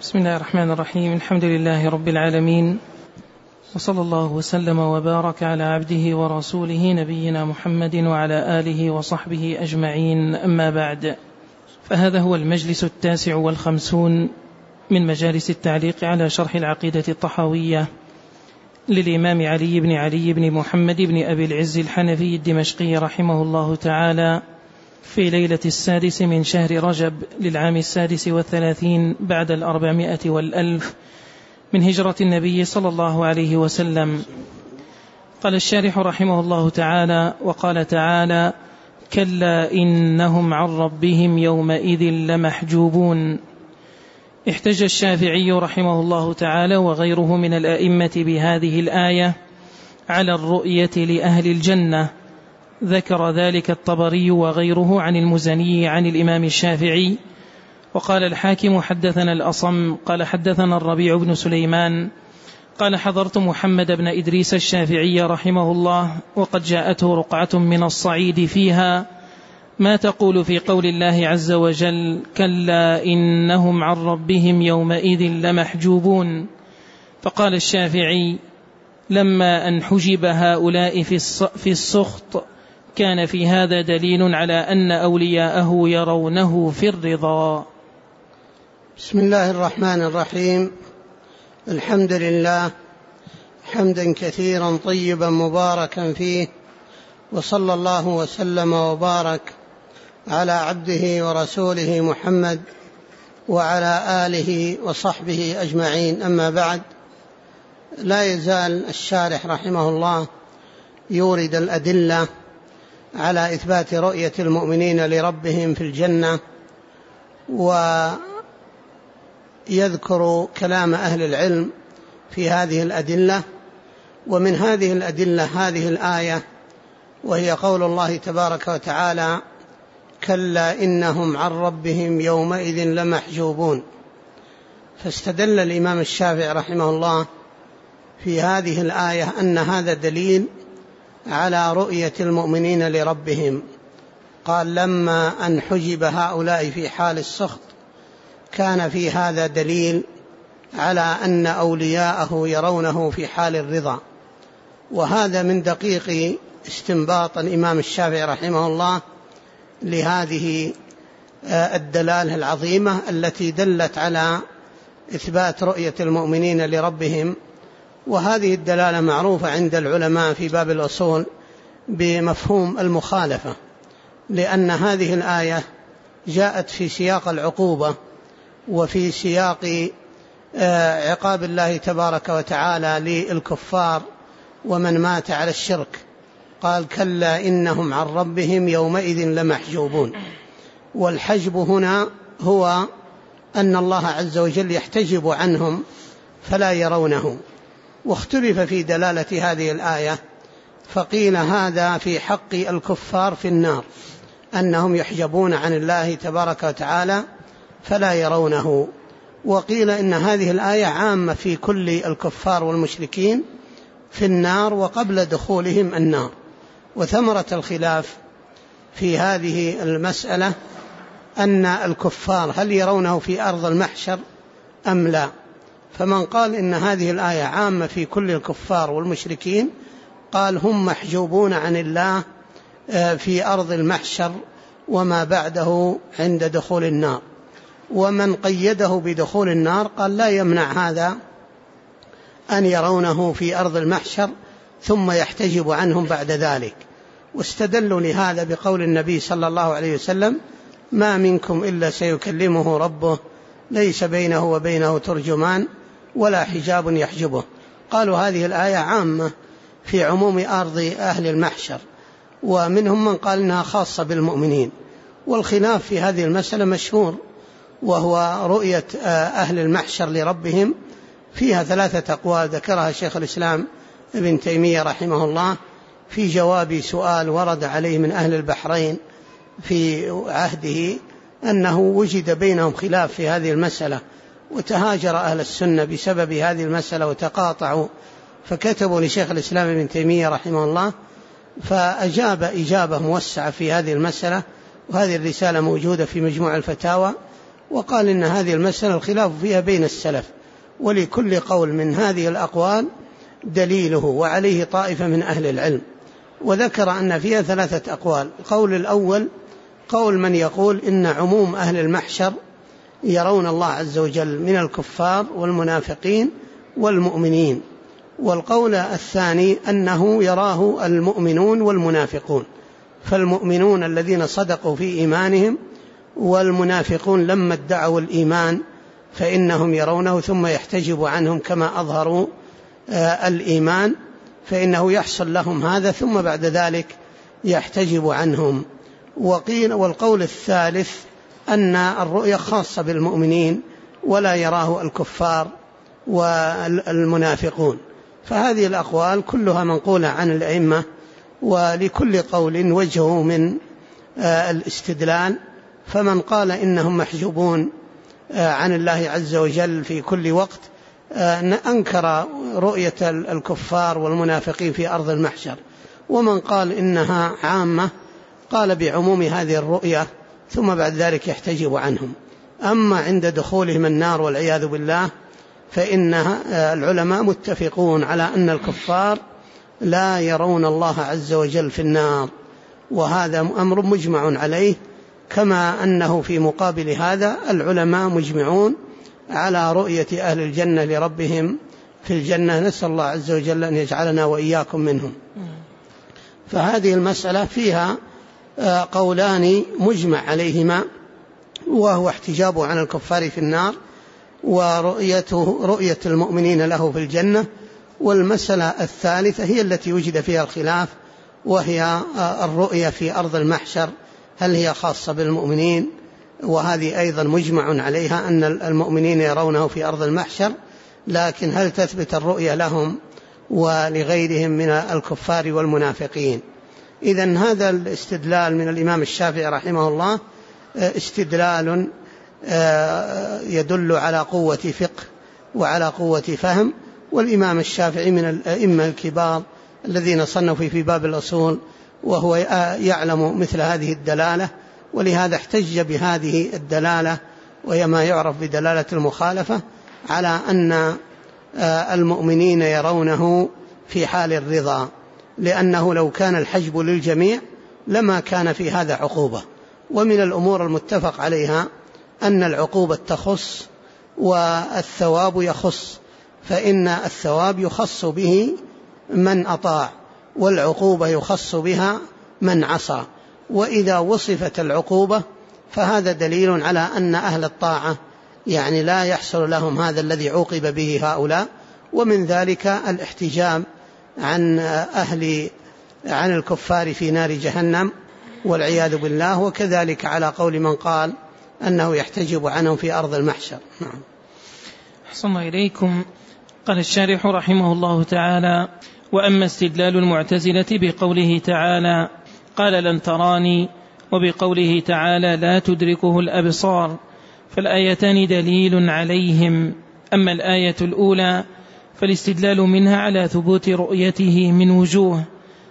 بسم الله الرحمن الرحيم. الحمد لله رب العالمين، وصلى الله وسلم وبارك على عبده ورسوله نبينا محمد وعلى آله وصحبه أجمعين، أما بعد، فهذا هو المجلس 59 من مجالس التعليق على شرح العقيدة الطحاوية للإمام علي بن محمد بن أبي العز الحنفي الدمشقي رحمه الله تعالى، في ليلة 6 من شهر رجب للعام 36 بعد 400 والألف من هجرة النبي صلى الله عليه وسلم. قال الشارح رحمه الله تعالى: وقال تعالى: كلا إنهم عن ربهم يومئذ لمحجوبون. احتج الشافعي رحمه الله تعالى وغيره من الأئمة بهذه الآية على الرؤية لأهل الجنة. ذكر ذلك الطبري وغيره عن المزني عن الإمام الشافعي. وقال الحاكم: حدثنا الأصم قال حدثنا الربيع بن سليمان قال حضرت محمد بن إدريس الشافعي رحمه الله، وقد جاءته رقعة من الصعيد فيها: ما تقول في قول الله عز وجل: كلا إنهم عن ربهم يومئذ لمحجوبون؟ فقال الشافعي: لما أن حجب هؤلاء في السخط كان في هذا دليل على أن أولياءه يرونه في الرضا. بسم الله الرحمن الرحيم. الحمد لله حمدا كثيرا طيبا مباركا فيه، وصلى الله وسلم وبارك على عبده ورسوله محمد وعلى آله وصحبه أجمعين، أما بعد. لا يزال الشارح رحمه الله يورد الأدلة على إثبات رؤية المؤمنين لربهم في الجنة، ويذكر كلام أهل العلم في هذه الأدلة. ومن هذه الأدلة هذه الآية، وهي قول الله تبارك وتعالى: كلا إنهم عن ربهم يومئذ لمحجوبون. فاستدل الإمام الشافعي رحمه الله في هذه الآية أن هذا دليل على رؤية المؤمنين لربهم. قال: لما أن حجب هؤلاء في حال السخط كان في هذا دليل على أن أولياءه يرونه في حال الرضا. وهذا من دقيق استنباط الإمام الشافعي رحمه الله لهذه الدلالة العظيمة التي دلت على إثبات رؤية المؤمنين لربهم. وهذه الدلالة معروفة عند العلماء في باب الأصول بمفهوم المخالفة، لأن هذه الآية جاءت في سياق العقوبة وفي سياق عقاب الله تبارك وتعالى للكفار ومن مات على الشرك. قال: كلا إنهم عن ربهم يومئذ لمحجوبون. والحجب هنا هو أن الله عز وجل يحتجب عنهم فلا يرونه. واختلف في دلالة هذه الآية، فقيل هذا في حق الكفار في النار، أنهم يحجبون عن الله تبارك وتعالى فلا يرونه. وقيل إن هذه الآية عامة في كل الكفار والمشركين في النار وقبل دخولهم النار. وثمرة الخلاف في هذه المسألة أن الكفار هل يرونه في أرض المحشر أم لا. فمن قال إن هذه الآية عامة في كل الكفار والمشركين قال: هم محجوبون عن الله في أرض المحشر وما بعده عند دخول النار. ومن قيده بدخول النار قال: لا يمنع هذا أن يرونه في أرض المحشر ثم يحتجب عنهم بعد ذلك. واستدلوا لهذا بقول النبي صلى الله عليه وسلم: ما منكم إلا سيكلمه ربه ليس بينه وبينه ترجمان ولا حجاب يحجبه. قالوا هذه الآية عامة في عموم أرض أهل المحشر، ومنهم من قال إنها خاصة بالمؤمنين. والخلاف في هذه المسألة مشهور، وهو رؤية أهل المحشر لربهم فيها 3 أقوال ذكرها شيخ الإسلام ابن تيمية رحمه الله في جواب سؤال ورد عليه من أهل البحرين في عهده، أنه وجد بينهم خلاف في هذه المسألة، وتهاجر أهل السنة بسبب هذه المسألة وتقاطعوا، فكتبوا لشيخ الإسلام ابن تيمية رحمه الله، فأجاب إجابة موسعة في هذه المسألة. وهذه الرسالة موجودة في مجموع الفتاوى وقال إن هذه المسألة الخلاف فيها بين السلف، ولكل قول من هذه الأقوال دليله، وعليه طائفة من أهل العلم. وذكر أن فيها 3 أقوال. القول الأول قول من يقول إن عموم أهل المحشر يرون الله عز وجل من الكفار والمنافقين والمؤمنين. والقول الثاني أنه يراه المؤمنون والمنافقون، فالمؤمنون الذين صدقوا في إيمانهم، والمنافقون لما ادعوا الإيمان فإنهم يرونه ثم يحتجب عنهم كما أظهروا الإيمان، فإنه يحصل لهم هذا ثم بعد ذلك يحتجب عنهم. والقول الثالث أن الرؤية خاصة بالمؤمنين ولا يراه الكفار والمنافقون. فهذه الأقوال كلها منقولة عن الأئمة، ولكل قول وجهه من الاستدلال. فمن قال إنهم محجوبون عن الله عز وجل في كل وقت أنكر رؤية الكفار والمنافقين في أرض المحشر، ومن قال إنها عامة قال بعموم هذه الرؤية ثم بعد ذلك يحتجب عنهم. أما عند دخولهم النار والعياذ بالله فإن العلماء متفقون على أن الكفار لا يرون الله عز وجل في النار، وهذا أمر مجمع عليه، كما أنه في مقابل هذا العلماء مجمعون على رؤية أهل الجنة لربهم في الجنة. نسأل الله عز وجل أن يجعلنا وإياكم منهم. فهذه المسألة فيها قولان مجمع عليهما، وهو احتجابه عن الكفار في النار، ورؤية المؤمنين له في الجنة. والمسألة الثالثة هي التي وجد فيها الخلاف، وهي الرؤية في أرض المحشر، هل هي خاصة بالمؤمنين؟ وهذه أيضا مجمع عليها أن المؤمنين يرونه في أرض المحشر، لكن هل تثبت الرؤية لهم ولغيرهم من الكفار والمنافقين؟ إذن هذا الاستدلال من الإمام الشافعي رحمه الله استدلال يدل على قوة فقه وعلى قوة فهم. والإمام الشافعي من الأئمة الكبار الذين صنفوا في باب الأصول، وهو يعلم مثل هذه الدلالة، ولهذا احتج بهذه الدلالة، وهي ما يعرف بدلالة المخالفة، على أن المؤمنين يرونه في حال الرضا، لأنه لو كان الحجب للجميع لما كان في هذا عقوبة. ومن الأمور المتفق عليها أن العقوبة تخص والثواب يخص، فإن الثواب يخص به من أطاع، والعقوبة يخص بها من عصى. وإذا وصفت العقوبة فهذا دليل على أن أهل الطاعة يعني لا يحصل لهم هذا الذي عوقب به هؤلاء. ومن ذلك الاحتجاب عن الكفار في نار جهنم والعياذ بالله، وكذلك على قول من قال أنه يحتجب عنهم في أرض المحشر. نعم. أحسن الله إليكم. قال الشارح رحمه الله تعالى: وأما استدلال المعتزلة بقوله تعالى قال لن تراني، وبقوله تعالى لا تدركه الأبصار، فالآيتان دليل عليهم. أما الآية الأولى فالاستدلال منها على ثبوت رؤيته من وجوه: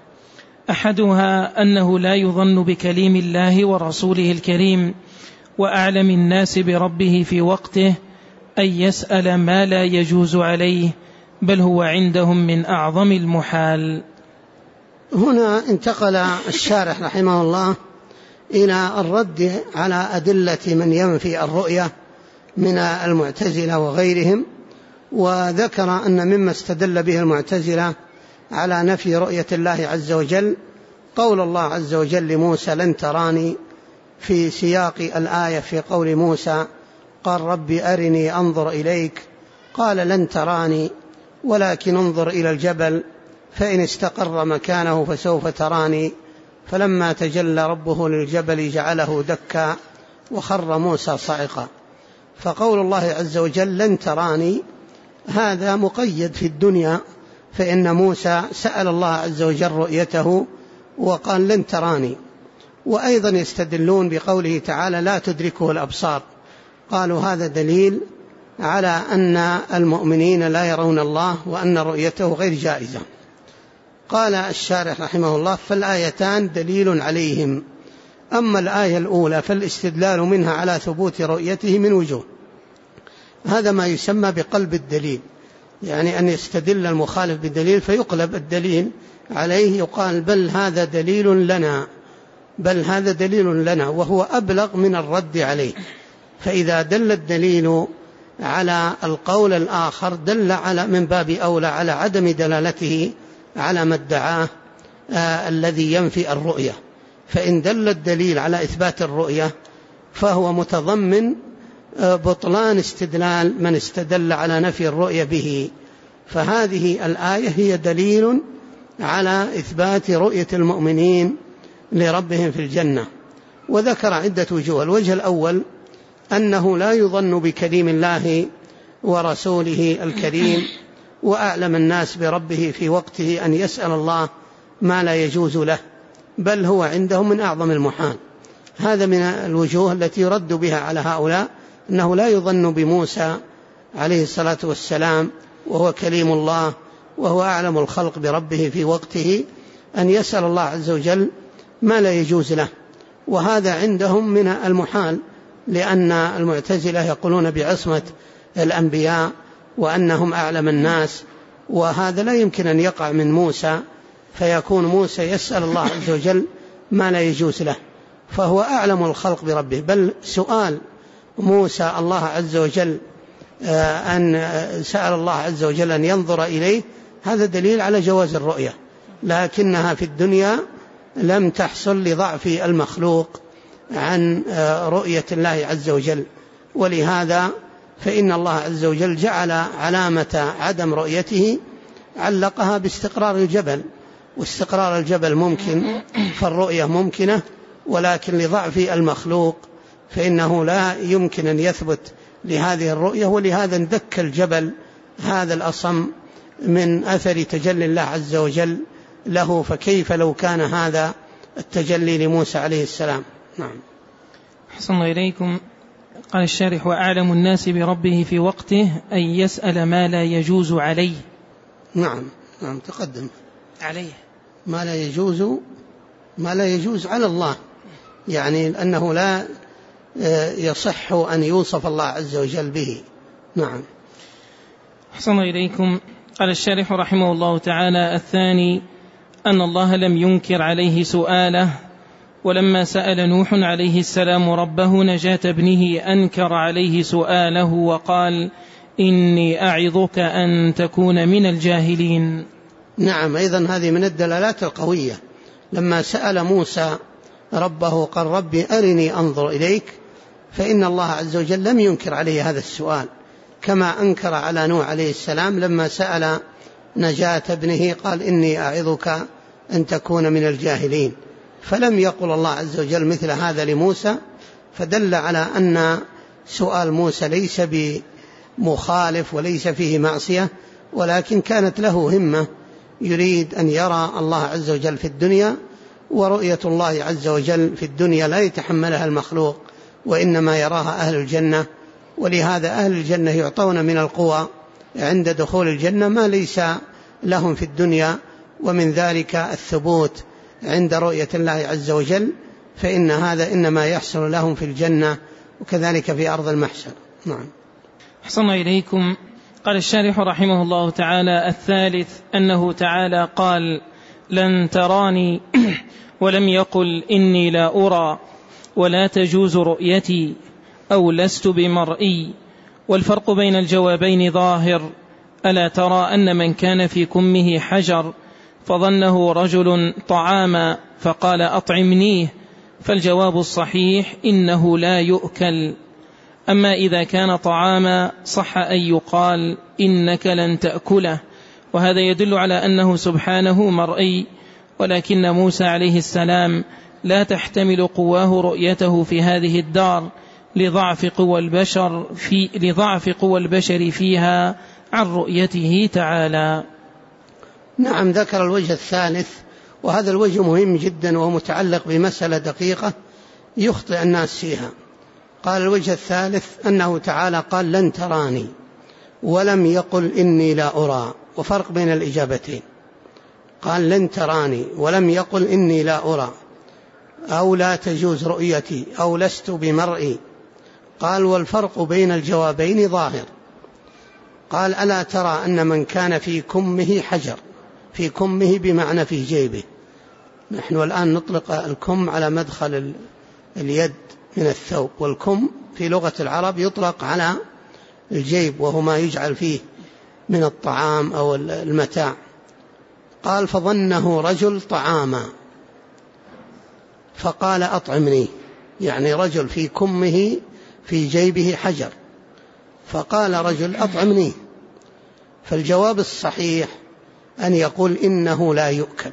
أحدها أنه لا يظن بكليم الله ورسوله الكريم وأعلم الناس بربه في وقته أن يسأل ما لا يجوز عليه، بل هو عندهم من أعظم المحال. هنا انتقل الشارح رحمه الله إلى الرد على أدلة من ينفي الرؤية من المعتزلة وغيرهم، وذكر أن مما استدل به المعتزلة على نفي رؤية الله عز وجل قول الله عز وجل لموسى لن تراني، في سياق الآية في قول موسى قال رب أرني أنظر إليك، قال لن تراني ولكن انظر إلى الجبل فإن استقر مكانه فسوف تراني، فلما تجلى ربه للجبل جعله دكا وخر موسى صعقا. فقول الله عز وجل لن تراني هذا مقيد في الدنيا، فإن موسى سأل الله عز وجل رؤيته وقال لن تراني. وأيضا يستدلون بقوله تعالى لا تدركه الأبصار، قالوا هذا دليل على أن المؤمنين لا يرون الله وأن رؤيته غير جائزة. قال الشارح رحمه الله فالآيتان دليل عليهم، أما الآية الأولى فالاستدلال منها على ثبوت رؤيته من وجوه، هذا ما يسمى بقلب الدليل، يعني أن يستدل المخالف بدليل فيقلب الدليل عليه، يقال بل هذا دليل لنا، بل هذا دليل لنا، وهو أبلغ من الرد عليه. فإذا دل الدليل على القول الآخر دل على من باب أولى على عدم دلالته على ما ادعاه الذي ينفي الرؤية. فإن دل الدليل على إثبات الرؤية فهو متضمن بطلان استدلال من استدل على نفي الرؤية به. فهذه الآية هي دليل على إثبات رؤية المؤمنين لربهم في الجنة. وذكر عدة وجوه. الوجه الأول أنه لا يظن بكليم الله ورسوله الكريم وأعلم الناس بربه في وقته أن يسأل الله ما لا يجوز له، بل هو عندهم من أعظم المحال. هذا من الوجوه التي يرد بها على هؤلاء، أنه لا يظن بموسى عليه الصلاة والسلام وهو كليم الله وهو أعلم الخلق بربه في وقته أن يسأل الله عز وجل ما لا يجوز له، وهذا عندهم من المحال، لأن المعتزلة يقولون بعصمة الأنبياء وأنهم أعلم الناس، وهذا لا يمكن أن يقع من موسى، فيكون موسى يسأل الله عز وجل ما لا يجوز له، فهو أعلم الخلق بربه. بل سؤال موسى الله عز وجل أن سأل الله عز وجل أن ينظر إليه، هذا دليل على جواز الرؤية، لكنها في الدنيا لم تحصل لضعف المخلوق عن رؤية الله عز وجل. ولهذا فإن الله عز وجل جعل علامة عدم رؤيته علقها باستقرار الجبل، واستقرار الجبل ممكن فالرؤية ممكنة، ولكن لضعف المخلوق فإنه لا يمكن أن يثبت لهذه الرؤية، ولهذا اندك الجبل هذا الأصم من أثر تجلي الله عز وجل له، فكيف لو كان هذا التجلي لموسى عليه السلام. نعم. حسن الله إليكم. قال الشارح: وأعلم الناس بربه في وقته أن يسأل ما لا يجوز عليه. نعم تقدم عليه ما لا يجوز على الله، يعني أنه لا يصح أن يوصف الله عز وجل به. نعم. حسن الله إليكم. قال الشارح رحمه الله تعالى: الثاني أن الله لم ينكر عليه سؤاله، ولما سأل نوح عليه السلام ربه نجاة ابنه أنكر عليه سؤاله وقال: إني أعظك أن تكون من الجاهلين. نعم، أيضا هذه من الدلالات القوية. لما سأل موسى ربه قال: ربي أرني أنظر إليك، فإن الله عز وجل لم ينكر عليه هذا السؤال، كما أنكر على نوح عليه السلام لما سأل نجاة ابنه قال: إني أعظك أن تكون من الجاهلين. فلم يقل الله عز وجل مثل هذا لموسى، فدل على أن سؤال موسى ليس بمخالف وليس فيه معصية، ولكن كانت له همة يريد أن يرى الله عز وجل في الدنيا، ورؤية الله عز وجل في الدنيا لا يتحملها المخلوق، وإنما يراها أهل الجنة. ولهذا أهل الجنة يعطون من القوى عند دخول الجنة ما ليس لهم في الدنيا، ومن ذلك الثبوت عند رؤية الله عز وجل، فإن هذا إنما يحصل لهم في الجنة، وكذلك في أرض المحشر. نعم. أحسن الله إليكم. قال الشارح رحمه الله تعالى: الثالث أنه تعالى قال: لن تراني ولم يقل إني لا أرى ولا تجوز رؤيتي أو لست بمرئي. والفرق بين الجوابين ظاهر. ألا ترى أن من كان في كمه حجر فظنه رجل طعاما فقال: أطعمنيه، فالجواب الصحيح إنه لا يؤكل. أما إذا كان طعاما صح أن يقال إنك لن تأكله، وهذا يدل على أنه سبحانه مرئي، ولكن موسى عليه السلام لا تحتمل قواه رؤيته في هذه الدار لضعف قوى البشر فيها عن رؤيته تعالى. نعم. ذكر الوجه الثالث، وهذا الوجه مهم جدا ومتعلق بمسألة دقيقة يخطئ الناس فيها. قال الوجه الثالث أنه تعالى قال: لن تراني ولم يقل إني لا أرى، وفرق بين الإجابتين. قال: لن تراني ولم يقل إني لا أرى، أو لا تجوز رؤيتي أو لست بمرئي. قال والفرق بين الجوابين ظاهر. قال ألا ترى أن من كان في كمه حجر، في كمه بمعنى في جيبه، نحن الآن نطلق الكم على مدخل اليد من الثوب، والكم في لغة العرب يطلق على الجيب وهو ما يجعل فيه من الطعام أو المتاع. قال فظنه رجل طعاما فقال أطعمني، يعني رجل في كمه في جيبه حجر فقال رجل أطعمني. فالجواب الصحيح أن يقول إنه لا يؤكل.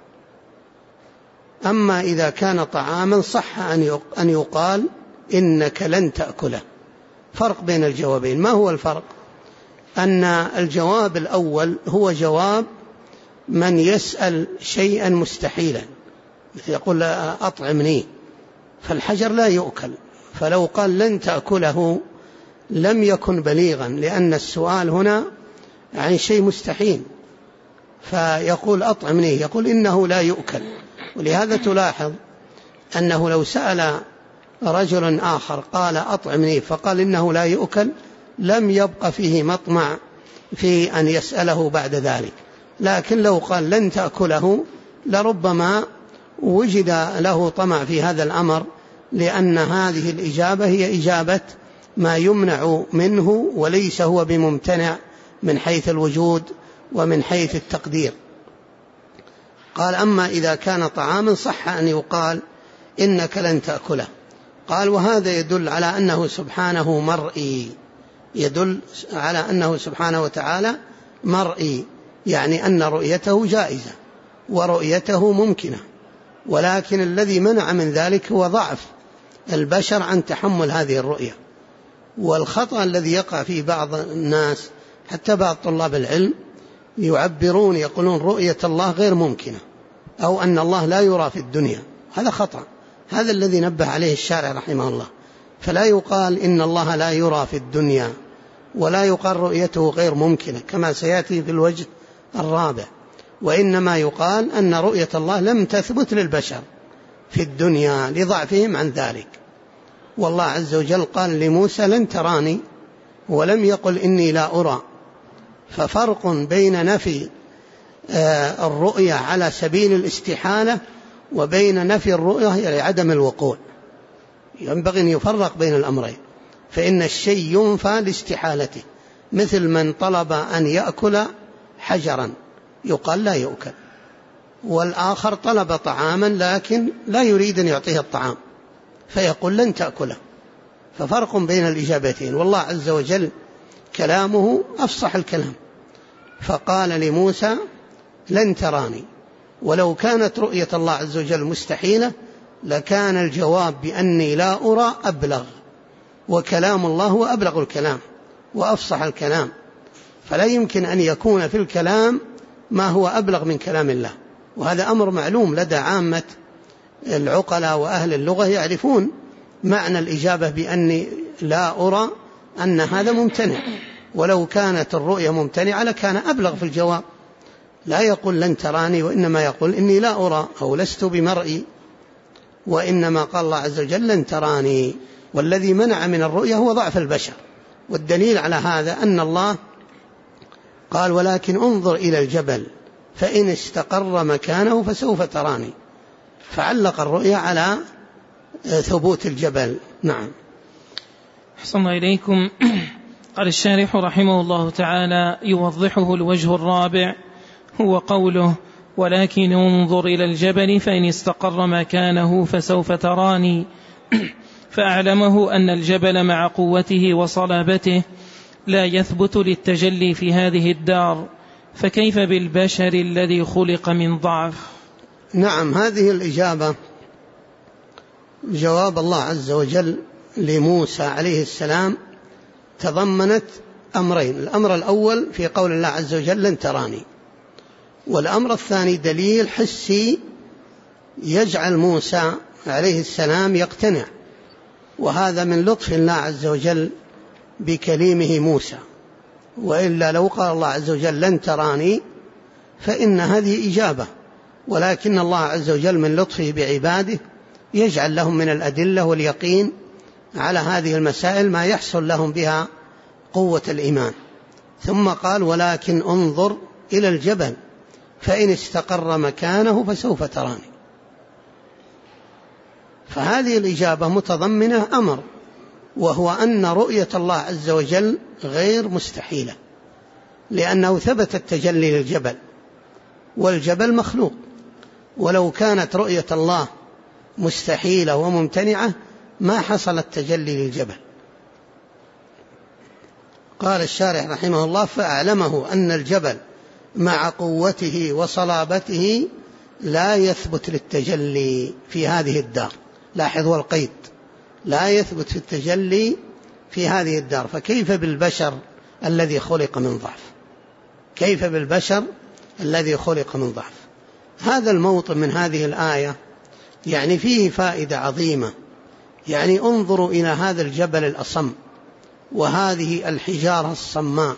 أما إذا كان طعاما صح أن يقال إنك لن تأكله. فرق بين الجوابين. ما هو الفرق؟ أن الجواب الأول هو جواب من يسأل شيئا مستحيلا، مثل يقول أطعمني، فالحجر لا يؤكل، فلو قال لن تأكله لم يكن بليغا، لأن السؤال هنا عن شيء مستحيل. فيقول أطعمني، يقول إنه لا يؤكل. ولهذا تلاحظ أنه لو سأل رجل آخر قال أطعمني فقال إنه لا يؤكل لم يبقى فيه مطمع في أن يسأله بعد ذلك. لكن لو قال لن تأكله لربما وجد له طمع في هذا الأمر، لأن هذه الإجابة هي إجابة ما يمنع منه وليس هو بممتنع من حيث الوجود ومن حيث التقدير. قال أما إذا كان طعاما صح أن يقال إنك لن تأكله. قال وهذا يدل على أنه سبحانه مرئي، يدل على أنه سبحانه وتعالى مرئي، يعني أن رؤيته جائزة ورؤيته ممكنة، ولكن الذي منع من ذلك هو ضعف البشر عن تحمل هذه الرؤية. والخطأ الذي يقع في بعض الناس حتى بعض طلاب العلم يعبرون يقولون رؤية الله غير ممكنة، أو أن الله لا يرى في الدنيا. هذا خطأ، هذا الذي نبه عليه الشارع رحمه الله. فلا يقال إن الله لا يرى في الدنيا، ولا يقال رؤيته غير ممكنة كما سيأتي في الوجه الرابع، وإنما يقال أن رؤية الله لم تثبت للبشر في الدنيا لضعفهم عن ذلك. والله عز وجل قال لموسى لن تراني، ولم يقل إني لا أرى. ففرق بين نفي الرؤية على سبيل الاستحالة وبين نفي الرؤية لعدم الوقوع. ينبغي أن يفرق بين الأمرين، فإن الشيء ينفى لاستحالته، مثل من طلب أن يأكل حجرا يقال لا يؤكل، والآخر طلب طعاما لكن لا يريد أن يعطيه الطعام فيقول لن تأكله. ففرق بين الإجابتين. والله عز وجل كلامه أفصح الكلام، فقال لموسى لن تراني. ولو كانت رؤية الله عز وجل مستحيلة لكان الجواب بأني لا أرى أبلغ، وكلام الله هو أبلغ الكلام وأفصح الكلام، فلا يمكن أن يكون في الكلام ما هو أبلغ من كلام الله. وهذا أمر معلوم لدى عامة العقلاء وأهل اللغة، يعرفون معنى الإجابة بأني لا أرى أن هذا ممتنع، ولو كانت الرؤية ممتنعة لكان أبلغ في الجواب. لا يقول لن تراني، وإنما يقول إني لا أرى أو لست بمرئي، وإنما قال الله عز وجل لن تراني. والذي منع من الرؤية هو ضعف البشر. والدليل على هذا أن الله قال ولكن انظر إلى الجبل فإن استقر مكانه فسوف تراني، فعلق الرؤية على ثبوت الجبل. نعم. أحسن إليكم. قال الشارح رحمه الله تعالى يوضحه الوجه الرابع، هو قوله ولكن انظر إلى الجبل فإن استقر مكانه فسوف تراني، فأعلمه أن الجبل مع قوته وصلابته لا يثبت للتجلي في هذه الدار، فكيف بالبشر الذي خلق من ضعف؟ نعم، هذه الإجابة جواب الله عز وجل لموسى عليه السلام تضمنت أمرين. الأمر الأول في قول الله عز وجل لن تراني، والأمر الثاني دليل حسي يجعل موسى عليه السلام يقتنع، وهذا من لطف الله عز وجل بكليمه موسى. وإلا لو قال الله عز وجل لن تراني فإن هذه إجابة، ولكن الله عز وجل من لطفه بعباده يجعل لهم من الأدلة واليقين على هذه المسائل ما يحصل لهم بها قوة الإيمان. ثم قال ولكن انظر إلى الجبل فإن استقر مكانه فسوف تراني. فهذه الإجابة متضمنة أمر، وهو أن رؤية الله عز وجل غير مستحيلة، لأنه ثبت التجلي للجبل، والجبل مخلوق، ولو كانت رؤية الله مستحيلة وممتنعة ما حصل التجلي للجبل. قال الشارح رحمه الله فأعلمه أن الجبل مع قوته وصلابته لا يثبت للتجلي في هذه الدار. لاحظوا القيد، لا يثبت في التجلي في هذه الدار، فكيف بالبشر الذي خلق من ضعف؟ كيف بالبشر الذي خلق من ضعف؟ هذا الموطن من هذه الآية يعني فيه فائدة عظيمة. يعني انظروا إلى هذا الجبل الأصم وهذه الحجارة الصماء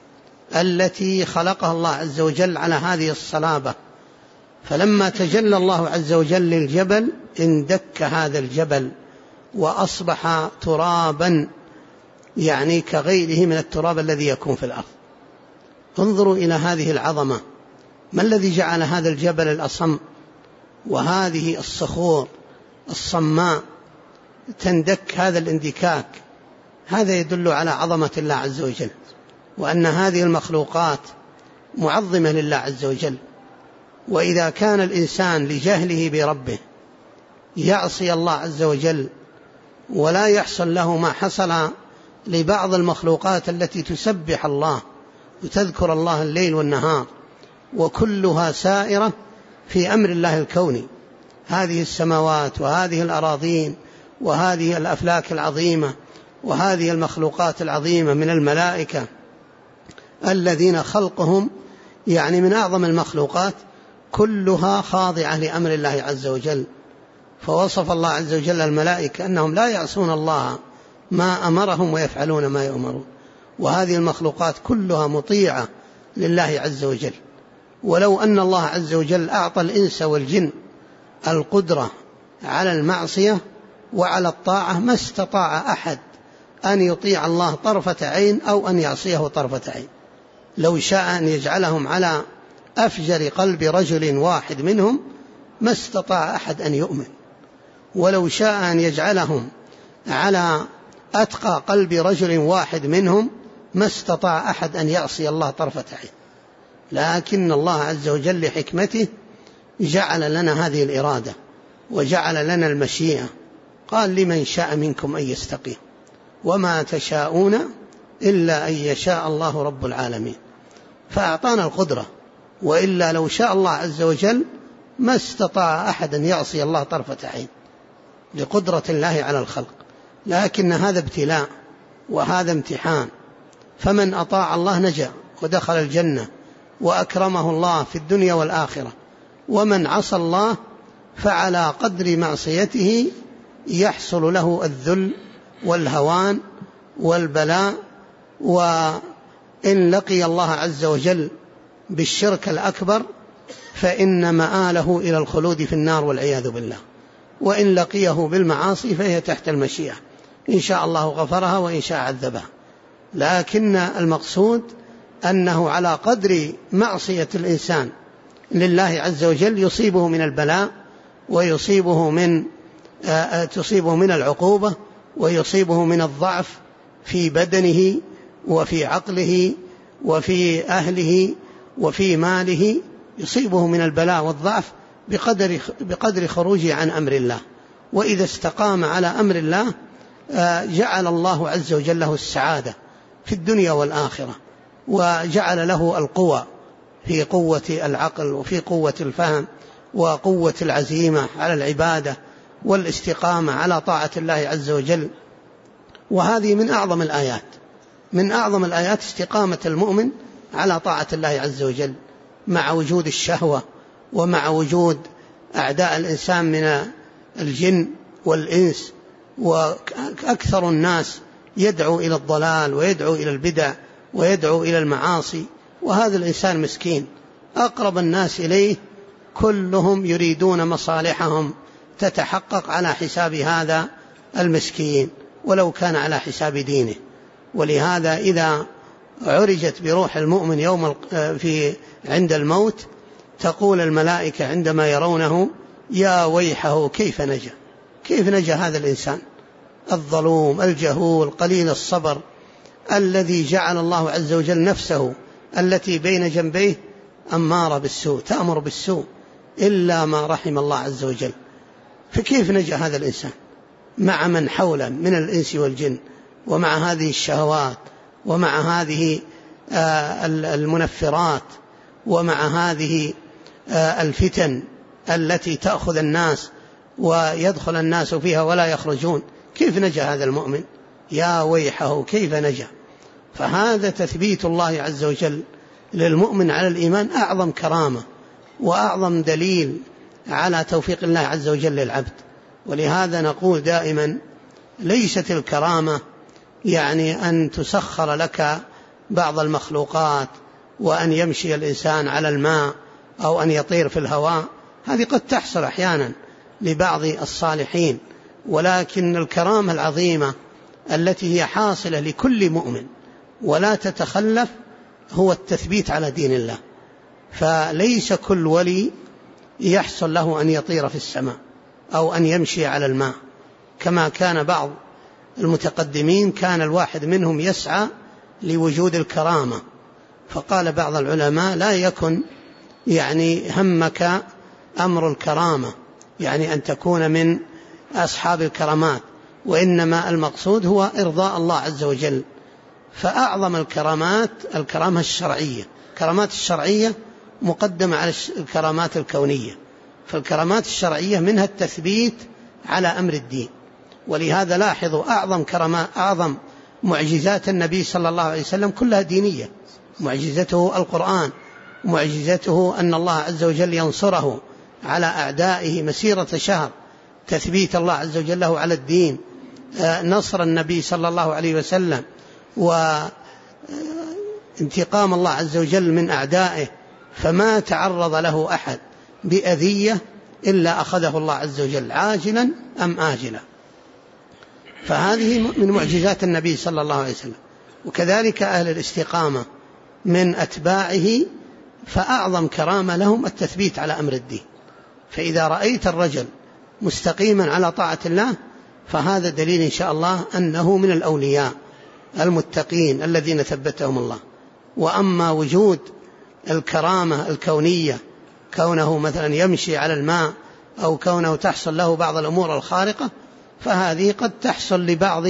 التي خلقها الله عز وجل على هذه الصلابة، فلما تجلى الله عز وجل للجبل اندك هذا الجبل وأصبح ترابا، يعني كغيره من التراب الذي يكون في الأرض. انظروا إلى هذه العظمة، ما الذي جعل هذا الجبل الأصم وهذه الصخور الصماء تندك هذا الاندكاك؟ هذا يدل على عظمة الله عز وجل، وأن هذه المخلوقات معظمة لله عز وجل. وإذا كان الإنسان لجهله بربه يعصي الله عز وجل ولا يحصل له ما حصل لبعض المخلوقات التي تسبح الله وتذكر الله الليل والنهار، وكلها سائرة في أمر الله الكوني، هذه السماوات وهذه الأراضين وهذه الأفلاك العظيمة وهذه المخلوقات العظيمة من الملائكة الذين خلقهم يعني من أعظم المخلوقات، كلها خاضعة لأمر الله عز وجل. فوصف الله عز وجل الملائكة أنهم لا يعصون الله ما أمرهم ويفعلون ما يؤمرون، وهذه المخلوقات كلها مطيعة لله عز وجل. ولو أن الله عز وجل أعطى الإنس والجن القدرة على المعصية وعلى الطاعة ما استطاع أحد أن يطيع الله طرفة عين أو أن يعصيه طرفة عين. لو شاء أن يجعلهم على أفجر قلب رجل واحد منهم ما استطاع أحد أن يؤمن، ولو شاء أن يجعلهم على أتقى قلب رجل واحد منهم ما استطاع أحد أن يعصي الله طرفة عين. لكن الله عز وجل لحكمته جعل لنا هذه الإرادة وجعل لنا المشيئة، قال لمن شاء منكم أن يستقيم وما تشاءون إلا أن يشاء الله رب العالمين. فأعطانا القدرة، وإلا لو شاء الله عز وجل ما استطاع أحد أن يعصي الله طرفة عين لقدرة الله على الخلق. لكن هذا ابتلاء وهذا امتحان، فمن أطاع الله نجا ودخل الجنة وأكرمه الله في الدنيا والآخرة، ومن عصى الله فعلى قدر معصيته يحصل له الذل والهوان والبلاء. وإن لقي الله عز وجل بالشرك الأكبر فإن مآله إلى الخلود في النار والعياذ بالله، وإن لقيه بالمعاصي فهي تحت المشيئة، إن شاء الله غفرها وإن شاء عذبها. لكن المقصود أنه على قدر معصية الإنسان لله عز وجل يصيبه من البلاء تصيبه من العقوبة، ويصيبه من الضعف في بدنه وفي عقله وفي أهله وفي ماله، يصيبه من البلاء والضعف بقدر خروجه عن أمر الله. وإذا استقام على أمر الله جعل الله عز وجل له السعادة في الدنيا والآخرة، وجعل له القوة في قوة العقل وفي قوة الفهم وقوة العزيمة على العبادة والاستقامة على طاعة الله عز وجل. وهذه من أعظم الآيات استقامة المؤمن على طاعة الله عز وجل، مع وجود الشهوة ومع وجود أعداء الإنسان من الجن والإنس، وأكثر الناس يدعو إلى الضلال ويدعو إلى البدع ويدعو إلى المعاصي، وهذا الإنسان مسكين أقرب الناس إليه كلهم يريدون مصالحهم تتحقق على حساب هذا المسكين ولو كان على حساب دينه. ولهذا إذا عرجت بروح المؤمن عند الموت تقول الملائكة عندما يرونه: يا ويحه كيف نجا، كيف نجا هذا الإنسان الظلوم الجهول قليل الصبر الذي جعل الله عز وجل نفسه التي بين جنبيه أمارة بالسوء تأمر بالسوء إلا ما رحم الله عز وجل. فكيف نجا هذا الإنسان مع من حوله من الإنس والجن، ومع هذه الشهوات، ومع هذه المنفرات، ومع هذه الفتن التي تأخذ الناس ويدخل الناس فيها ولا يخرجون؟ كيف نجا هذا المؤمن؟ يا ويحه كيف نجا. فهذا تثبيت الله عز وجل للمؤمن على الإيمان أعظم كرامة وأعظم دليل على توفيق الله عز وجل للعبد. ولهذا نقول دائما: ليست الكرامة يعني أن تسخر لك بعض المخلوقات، وأن يمشي الإنسان على الماء، أو أن يطير في الهواء، هذه قد تحصل أحيانا لبعض الصالحين، ولكن الكرامة العظيمة التي هي حاصلة لكل مؤمن ولا تتخلف هو التثبيت على دين الله. فليس كل ولي يحصل له أن يطير في السماء أو أن يمشي على الماء، كما كان بعض المتقدمين كان الواحد منهم يسعى لوجود الكرامة. فقال بعض العلماء: لا يكن يعني همك أمر الكرامة، يعني أن تكون من أصحاب الكرامات، وإنما المقصود هو إرضاء الله عز وجل. فأعظم الكرامات الكرامة الشرعية، الكرامات الشرعية مقدمة على الكرامات الكونية. فالكرامات الشرعية منها التثبيت على أمر الدين. ولهذا لاحظوا أعظم معجزات النبي صلى الله عليه وسلم كلها دينية. معجزته القرآن، معجزته أن الله عز وجل ينصره على أعدائه مسيرة شهر، تثبيت الله عز وجل له على الدين، نصر النبي صلى الله عليه وسلم، وانتقام الله عز وجل من أعدائه، فما تعرض له أحد بأذية إلا أخذه الله عز وجل عاجلا أم آجلا. فهذه من معجزات النبي صلى الله عليه وسلم. وكذلك أهل الاستقامة من أتباعه، فأعظم كرامة لهم التثبيت على أمر الدين. فإذا رأيت الرجل مستقيما على طاعة الله فهذا دليل إن شاء الله أنه من الأولياء المتقين الذين ثبتهم الله. وأما وجود الكرامة الكونية، كونه مثلا يمشي على الماء، أو كونه تحصل له بعض الأمور الخارقة، فهذه قد تحصل لبعض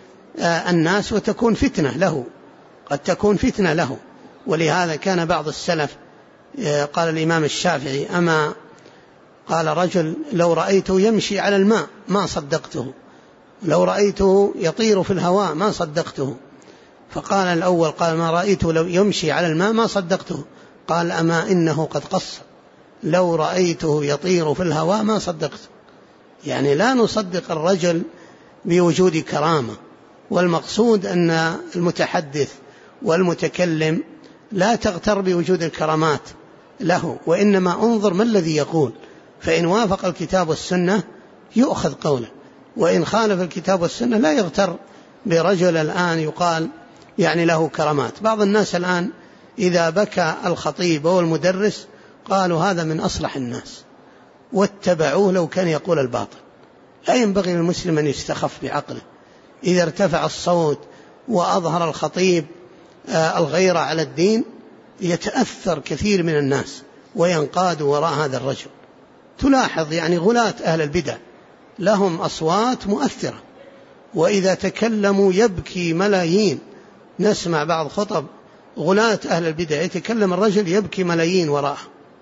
الناس وتكون فتنة له، قد تكون فتنة له. ولهذا كان بعض السلف، قال الإمام الشافعي: أما قال رجل لو رأيته يمشي على الماء ما صدقته، لو رأيته يطير في الهواء ما صدقته. فقال الأول قال: ما رأيته لو يمشي على الماء ما صدقته. قال: أما إنه قد قص، لو رأيته يطير في الهواء ما صدقته. يعني لا نصدق الرجل بوجود كرامة. والمقصود أن المتحدث والمتكلم لا تغتر بوجود الكرامات له، وإنما انظر ما الذي يقول، فإن وافق الكتاب والسنة يؤخذ قوله، وإن خالف الكتاب والسنة لا يغتر برجل الآن يقال يعني له كرامات. بعض الناس الآن إذا بكى الخطيب أو المدرس قالوا هذا من أصلح الناس واتبعوه لو كان يقول الباطل. لا ينبغي للمسلم أن يستخف بعقله. إذا ارتفع الصوت وأظهر الخطيب الغيرة على الدين يتأثر كثير من الناس وينقادوا وراء هذا الرجل. تلاحظ يعني غلاة أهل البدع لهم أصوات مؤثرة، وإذا تكلموا يبكي ملايين. نسمع بعض خطب غلاة أهل البدع يتكلم الرجل يبكي ملايين وراءه.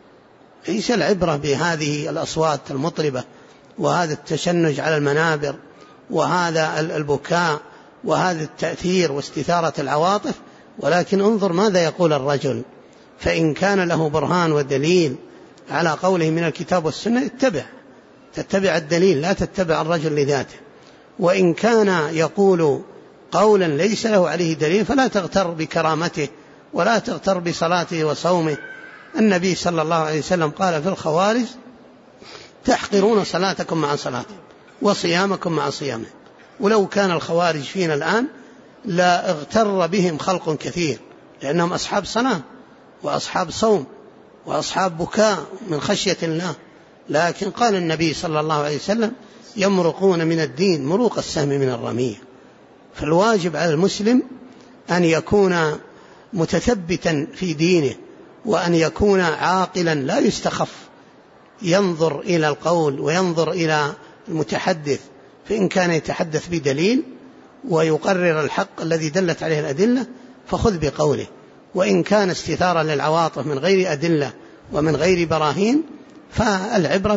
ليس العبرة بهذه الأصوات المطربة وهذا التشنج على المنابر وهذا البكاء وهذا التأثير واستثارة العواطف، ولكن انظر ماذا يقول الرجل. فإن كان له برهان ودليل على قوله من الكتاب والسنة تتبع الدليل، لا تتبع الرجل لذاته. وإن كان يقول قولا ليس له عليه دليل فلا تغتر بكرامته ولا تغتر بصلاته وصومه. النبي صلى الله عليه وسلم قال في الخوارج: تحقرون صلاتكم مع صلاتهم وصيامكم مع صيامهم. ولو كان الخوارج فينا الآن لا اغتر بهم خلق كثير، لأنهم أصحاب صلاة وأصحاب صوم وأصحاب بكاء من خشية الله، لكن قال النبي صلى الله عليه وسلم: يمرقون من الدين مروق السهم من الرمية. فالواجب على المسلم أن يكون متثبتا في دينه، وأن يكون عاقلا لا يستخف، ينظر إلى القول وينظر إلى المتحدث، فإن كان يتحدث بدليل ويقرر الحق الذي دلت عليه الأدلة فخذ بقوله، وإن كان استثارا للعواطف من غير أدلة ومن غير براهين فالعبرة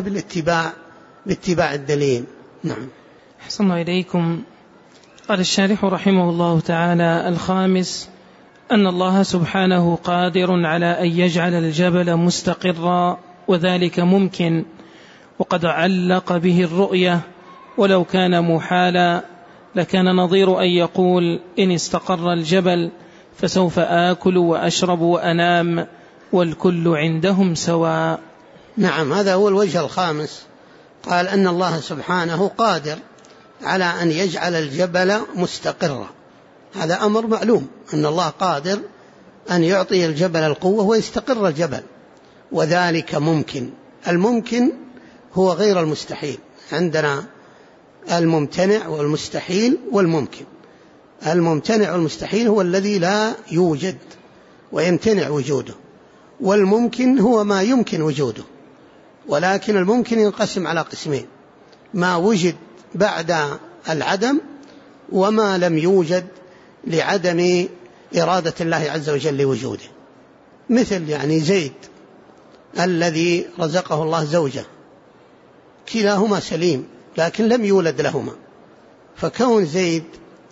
باتباع الدليل. نعم. أحسن إليكم. قال الشارح رحمه الله تعالى: الخامس أن الله سبحانه قادر على أن يجعل الجبل مستقرا، وذلك ممكن، وقد علق به الرؤية، ولو كان محالا لكان نظير أن يقول: إن استقر الجبل فسوف آكل وأشرب وأنام، والكل عندهم سواء. نعم، هذا هو الوجه الخامس. قال أن الله سبحانه قادر على أن يجعل الجبل مستقرا، هذا أمر معلوم، أن الله قادر أن يعطي الجبل القوة ويستقر الجبل، وذلك ممكن. الممكن هو غير المستحيل، عندنا الممتنع والمستحيل والممكن. الممتنع والمستحيل هو الذي لا يوجد ويمتنع وجوده، والممكن هو ما يمكن وجوده، ولكن الممكن ينقسم على قسمين: ما وجد بعد العدم، وما لم يوجد لعدم إرادة الله عز وجل لوجوده. مثل يعني زيد الذي رزقه الله زوجة، كلاهما سليم لكن لم يولد لهما، فكون زيد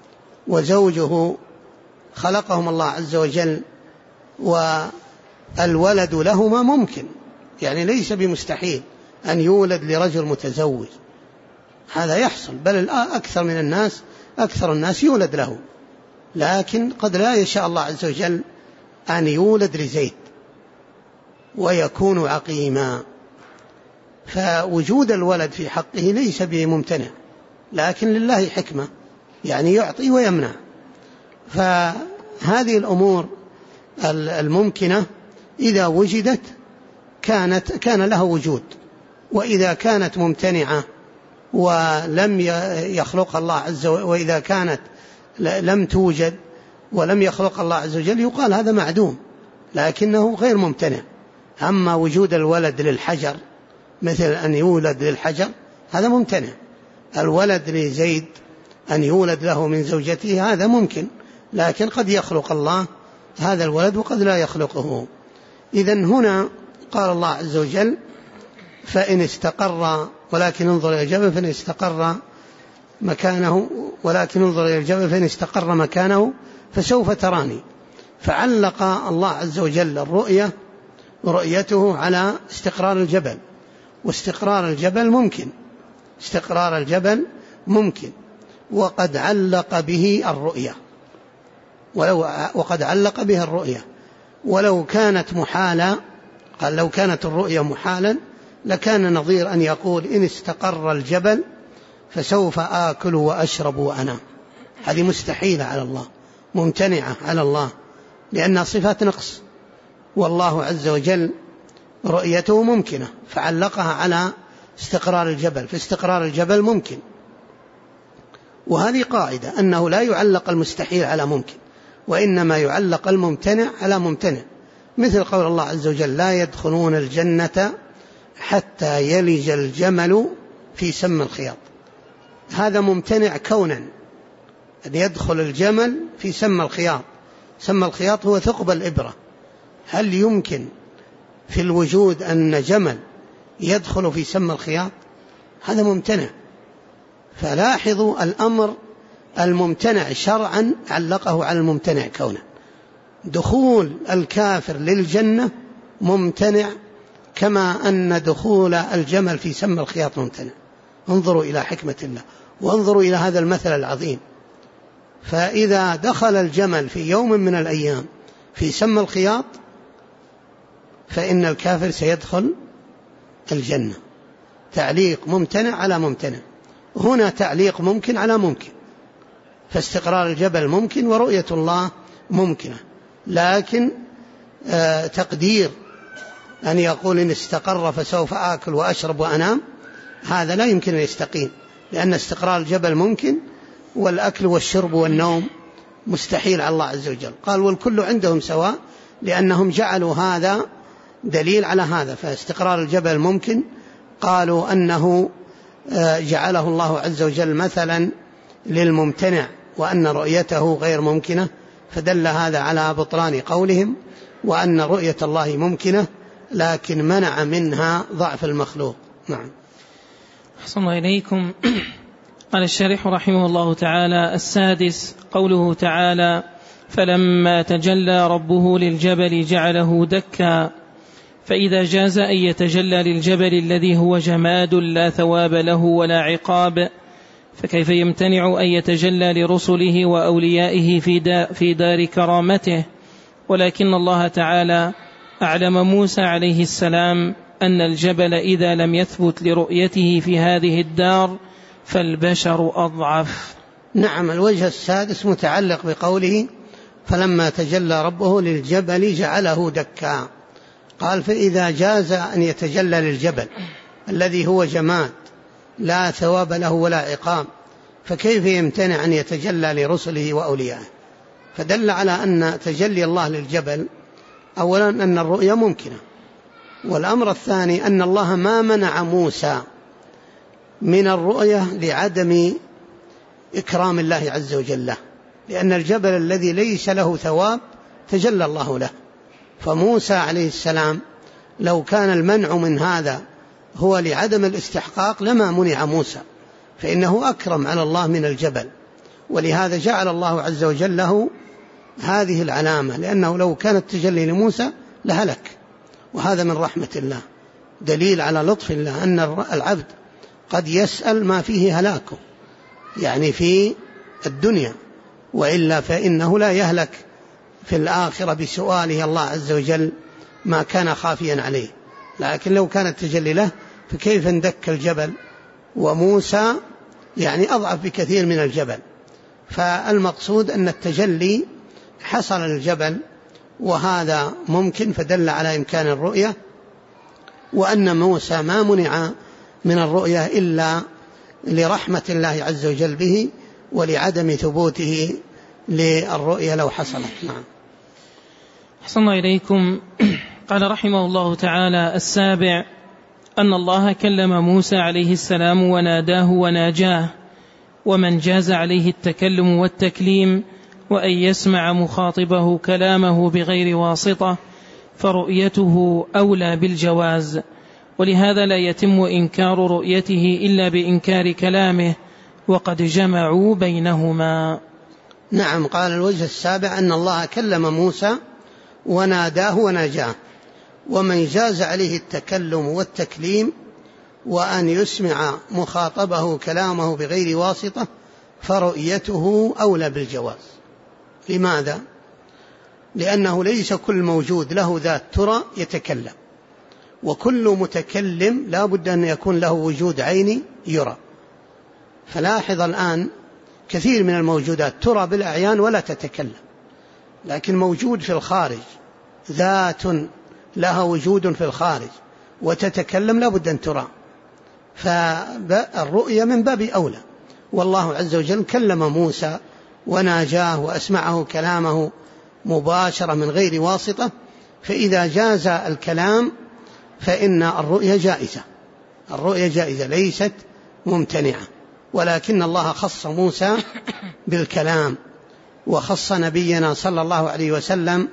وزوجه خلقهم الله عز وجل والولد لهما ممكن، يعني ليس بمستحيل أن يولد لرجل متزوج، هذا يحصل، بل أكثر من الناس، أكثر الناس يولد له، لكن قد لا يشاء الله عز وجل أن يولد لزيد ويكون عقيما. فوجود الولد في حقه ليس بممتنع، لكن لله حكمة، يعني يعطي ويمنع. فهذه الأمور الممكنة إذا وجدت كان لها وجود، وإذا كانت ممتنعة ولم يخلق الله عز وجل، وإذا كانت لم توجد ولم يخلق الله عز وجل، يقال هذا معدوم لكنه غير ممتنع. أما وجود الولد للحجر، مثل أن يولد للحجر، هذا ممتنع. الولد لزيد أن يولد له من زوجته هذا ممكن، لكن قد يخلق الله هذا الولد وقد لا يخلقه. إذن هنا قال الله عز وجل: فإن استقر، ولكن انظر إلى الجبل فإن استقر مكانه، ولكن انظر إلى الجبل فإن استقر مكانه فسوف تراني. فعلق الله عز وجل رؤيته على استقرار الجبل، واستقرار الجبل ممكن، استقرار الجبل ممكن، وقد علق به الرؤية، وقد علق بها الرؤية. ولو كانت محالة، قال لو كانت الرؤية محالا لكان نظير أن يقول: إن استقر الجبل فسوف آكل وأشرب وأنام. هذه مستحيلة على الله، ممتنعة على الله، لأنها صفات نقص، والله عز وجل رؤيته ممكنة، فعلقها على استقرار الجبل، فاستقرار الجبل ممكن. وهذه قاعدة، أنه لا يعلق المستحيل على ممكن، وإنما يعلق الممتنع على ممتنع، مثل قول الله عز وجل: لا يدخلون الجنة حتى يلج الجمل في سم الخياط. هذا ممتنع كونا، أن يدخل الجمل في سم الخياط. سم الخياط هو ثقب الإبرة. هل يمكن في الوجود أن جمل يدخل في سم الخياط؟ هذا ممتنع. فلاحظوا الأمر الممتنع شرعا علقه على الممتنع كونا. دخول الكافر للجنة ممتنع، كما أن دخول الجمل في سم الخياط ممتنع. انظروا إلى حكمة الله، وانظروا إلى هذا المثل العظيم. فإذا دخل الجمل في يوم من الأيام في سم الخياط فإن الكافر سيدخل الجنة. تعليق ممتنع على ممتنع، هنا تعليق ممكن على ممكن، فاستقرار الجبل ممكن ورؤية الله ممكنة، لكن تقدير أن يقول إن استقر فسوف آكل وأشرب وأنام، هذا لا يمكن أن يستقيم، لأن استقرار الجبل ممكن والأكل والشرب والنوم مستحيل على الله عز وجل. قال والكل عندهم سواء، لأنهم جعلوا هذا دليل على هذا، فاستقرار الجبل ممكن، قالوا أنه جعله الله عز وجل مثلا للممتنع وأن رؤيته غير ممكنة، فدل هذا على بطلان قولهم، وأن رؤية الله ممكنة لكن منع منها ضعف المخلوق. نعم. أحسن الله إليكم. قال الشارح رحمه الله تعالى: السادس قوله تعالى: فلما تجلى ربه للجبل جعله دكا. فإذا جاز أن يتجلى للجبل الذي هو جماد لا ثواب له ولا عقاب، فكيف يمتنع أن يتجلى لرسله وأوليائه في دار كرامته؟ ولكن الله تعالى أعلم موسى عليه السلام أن الجبل إذا لم يثبت لرؤيته في هذه الدار فالبشر أضعف. نعم. الوجه السادس متعلق بقوله فلما تجلى ربه للجبل جعله دكا. قال فإذا جاز أن يتجلى للجبل الذي هو جماد لا ثواب له ولا عقاب، فكيف يمتنع أن يتجلى لرسله وأوليائه؟ فدل على أن تجلي الله للجبل أولا أن الرؤية ممكنة، والأمر الثاني أن الله ما منع موسى من الرؤية لعدم إكرام الله عز وجل له، لأن الجبل الذي ليس له ثواب تجلى الله له. فموسى عليه السلام لو كان المنع من هذا هو لعدم الاستحقاق لما منع موسى، فإنه أكرم على الله من الجبل، ولهذا جعل الله عز وجل له هذه العلامة، لأنه لو كان التجلي لموسى لهلك، وهذا من رحمة الله، دليل على لطف الله أن العبد قد يسأل ما فيه هلاكه، يعني في الدنيا، وإلا فإنه لا يهلك في الآخرة بسؤاله الله عز وجل ما كان خافيا عليه. لكن لو كان التجلي له فكيف اندك الجبل، وموسى يعني أضعف بكثير من الجبل. فالمقصود أن التجلي حصل للجبل وهذا ممكن، فدل على إمكان الرؤية، وأن موسى ما منع من الرؤية إلا لرحمة الله عز وجل به ولعدم ثبوته للرؤية لو حصلت. نعم. أحسن الله إليكم. قال رحمه الله تعالى: السابع أن الله كلم موسى عليه السلام وناداه وناجاه، ومن جاز عليه التكلم والتكليم وأن يسمع مخاطبه كلامه بغير واسطة فرؤيته أولى بالجواز، ولهذا لا يتم إنكار رؤيته إلا بإنكار كلامه، وقد جمعوا بينهما. نعم. قال الوجه السابع أن الله كلم موسى وناداه وناجاه، ومن جاز عليه التكلم والتكليم وأن يسمع مخاطبه كلامه بغير واسطة فرؤيته أولى بالجواز. لماذا؟ لأنه ليس كل موجود له ذات ترى يتكلم، وكل متكلم لا بد أن يكون له وجود عيني يرى. فلاحظ الآن كثير من الموجودات ترى بالأعيان ولا تتكلم، لكن موجود في الخارج ذات لها وجود في الخارج وتتكلم لا بد أن ترى، فالرؤية من باب أولى. والله عز وجل كلم موسى وناجاه وأسمعه كلامه مباشرة من غير واسطة، فإذا جاز الكلام فإن الرؤية جائزة، الرؤية جائزة ليست ممتنعة. ولكن الله خص موسى بالكلام، وخص نبينا صلى الله عليه وسلم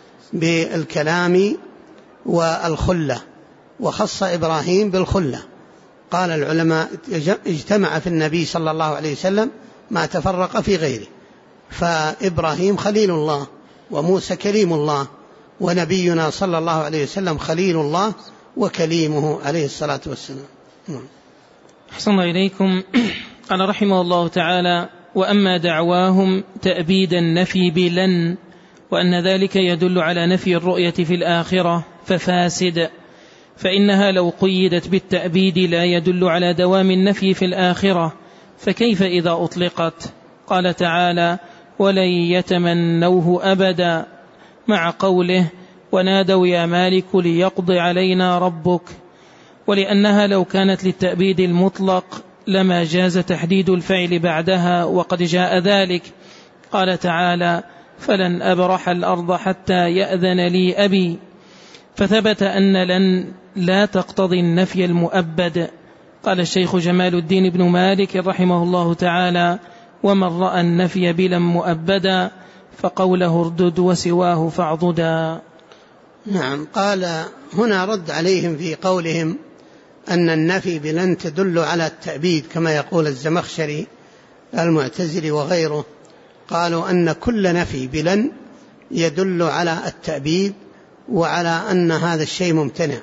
بالكلام والخلة، وخص إبراهيم بالخلة. قال العلماء اجتمع في النبي صلى الله عليه وسلم ما تفرق في غيره، فإبراهيم خليل الله وموسى كليم الله، ونبينا صلى الله عليه وسلم خليل الله وكليمه عليه الصلاة والسلام. أحسن الله إليكم. قال رحمه الله تعالى: وأما دعواهم تأبيد النفي بلن، وأن ذلك يدل على نفي الرؤية في الآخرة ففاسد، فإنها لو قيدت بالتأبيد لا يدل على دوام النفي في الآخرة، فكيف إذا أطلقت؟ قال تعالى: ولن يتمنوه أبدا، مع قوله: ونادوا يا مالك ليقض علينا ربك. ولأنها لو كانت للتأبيد المطلق لما جاز تحديد الفعل بعدها، وقد جاء ذلك. قال تعالى: فلن أبرح الأرض حتى يأذن لي أبي. فثبت أن لن لا تقتضي النفي المؤبد. قال الشيخ جمال الدين بن مالك رحمه الله تعالى: ومن رأى النفي بلا مؤبدا فقوله اردد وسواه فاعضدا. نعم. قال هنا رد عليهم في قولهم أن النفي بلن تدل على التأبيد كما يقول الزمخشري المعتزلي وغيره. قالوا أن كل نفي بلن يدل على التأبيد وعلى أن هذا الشيء ممتنع.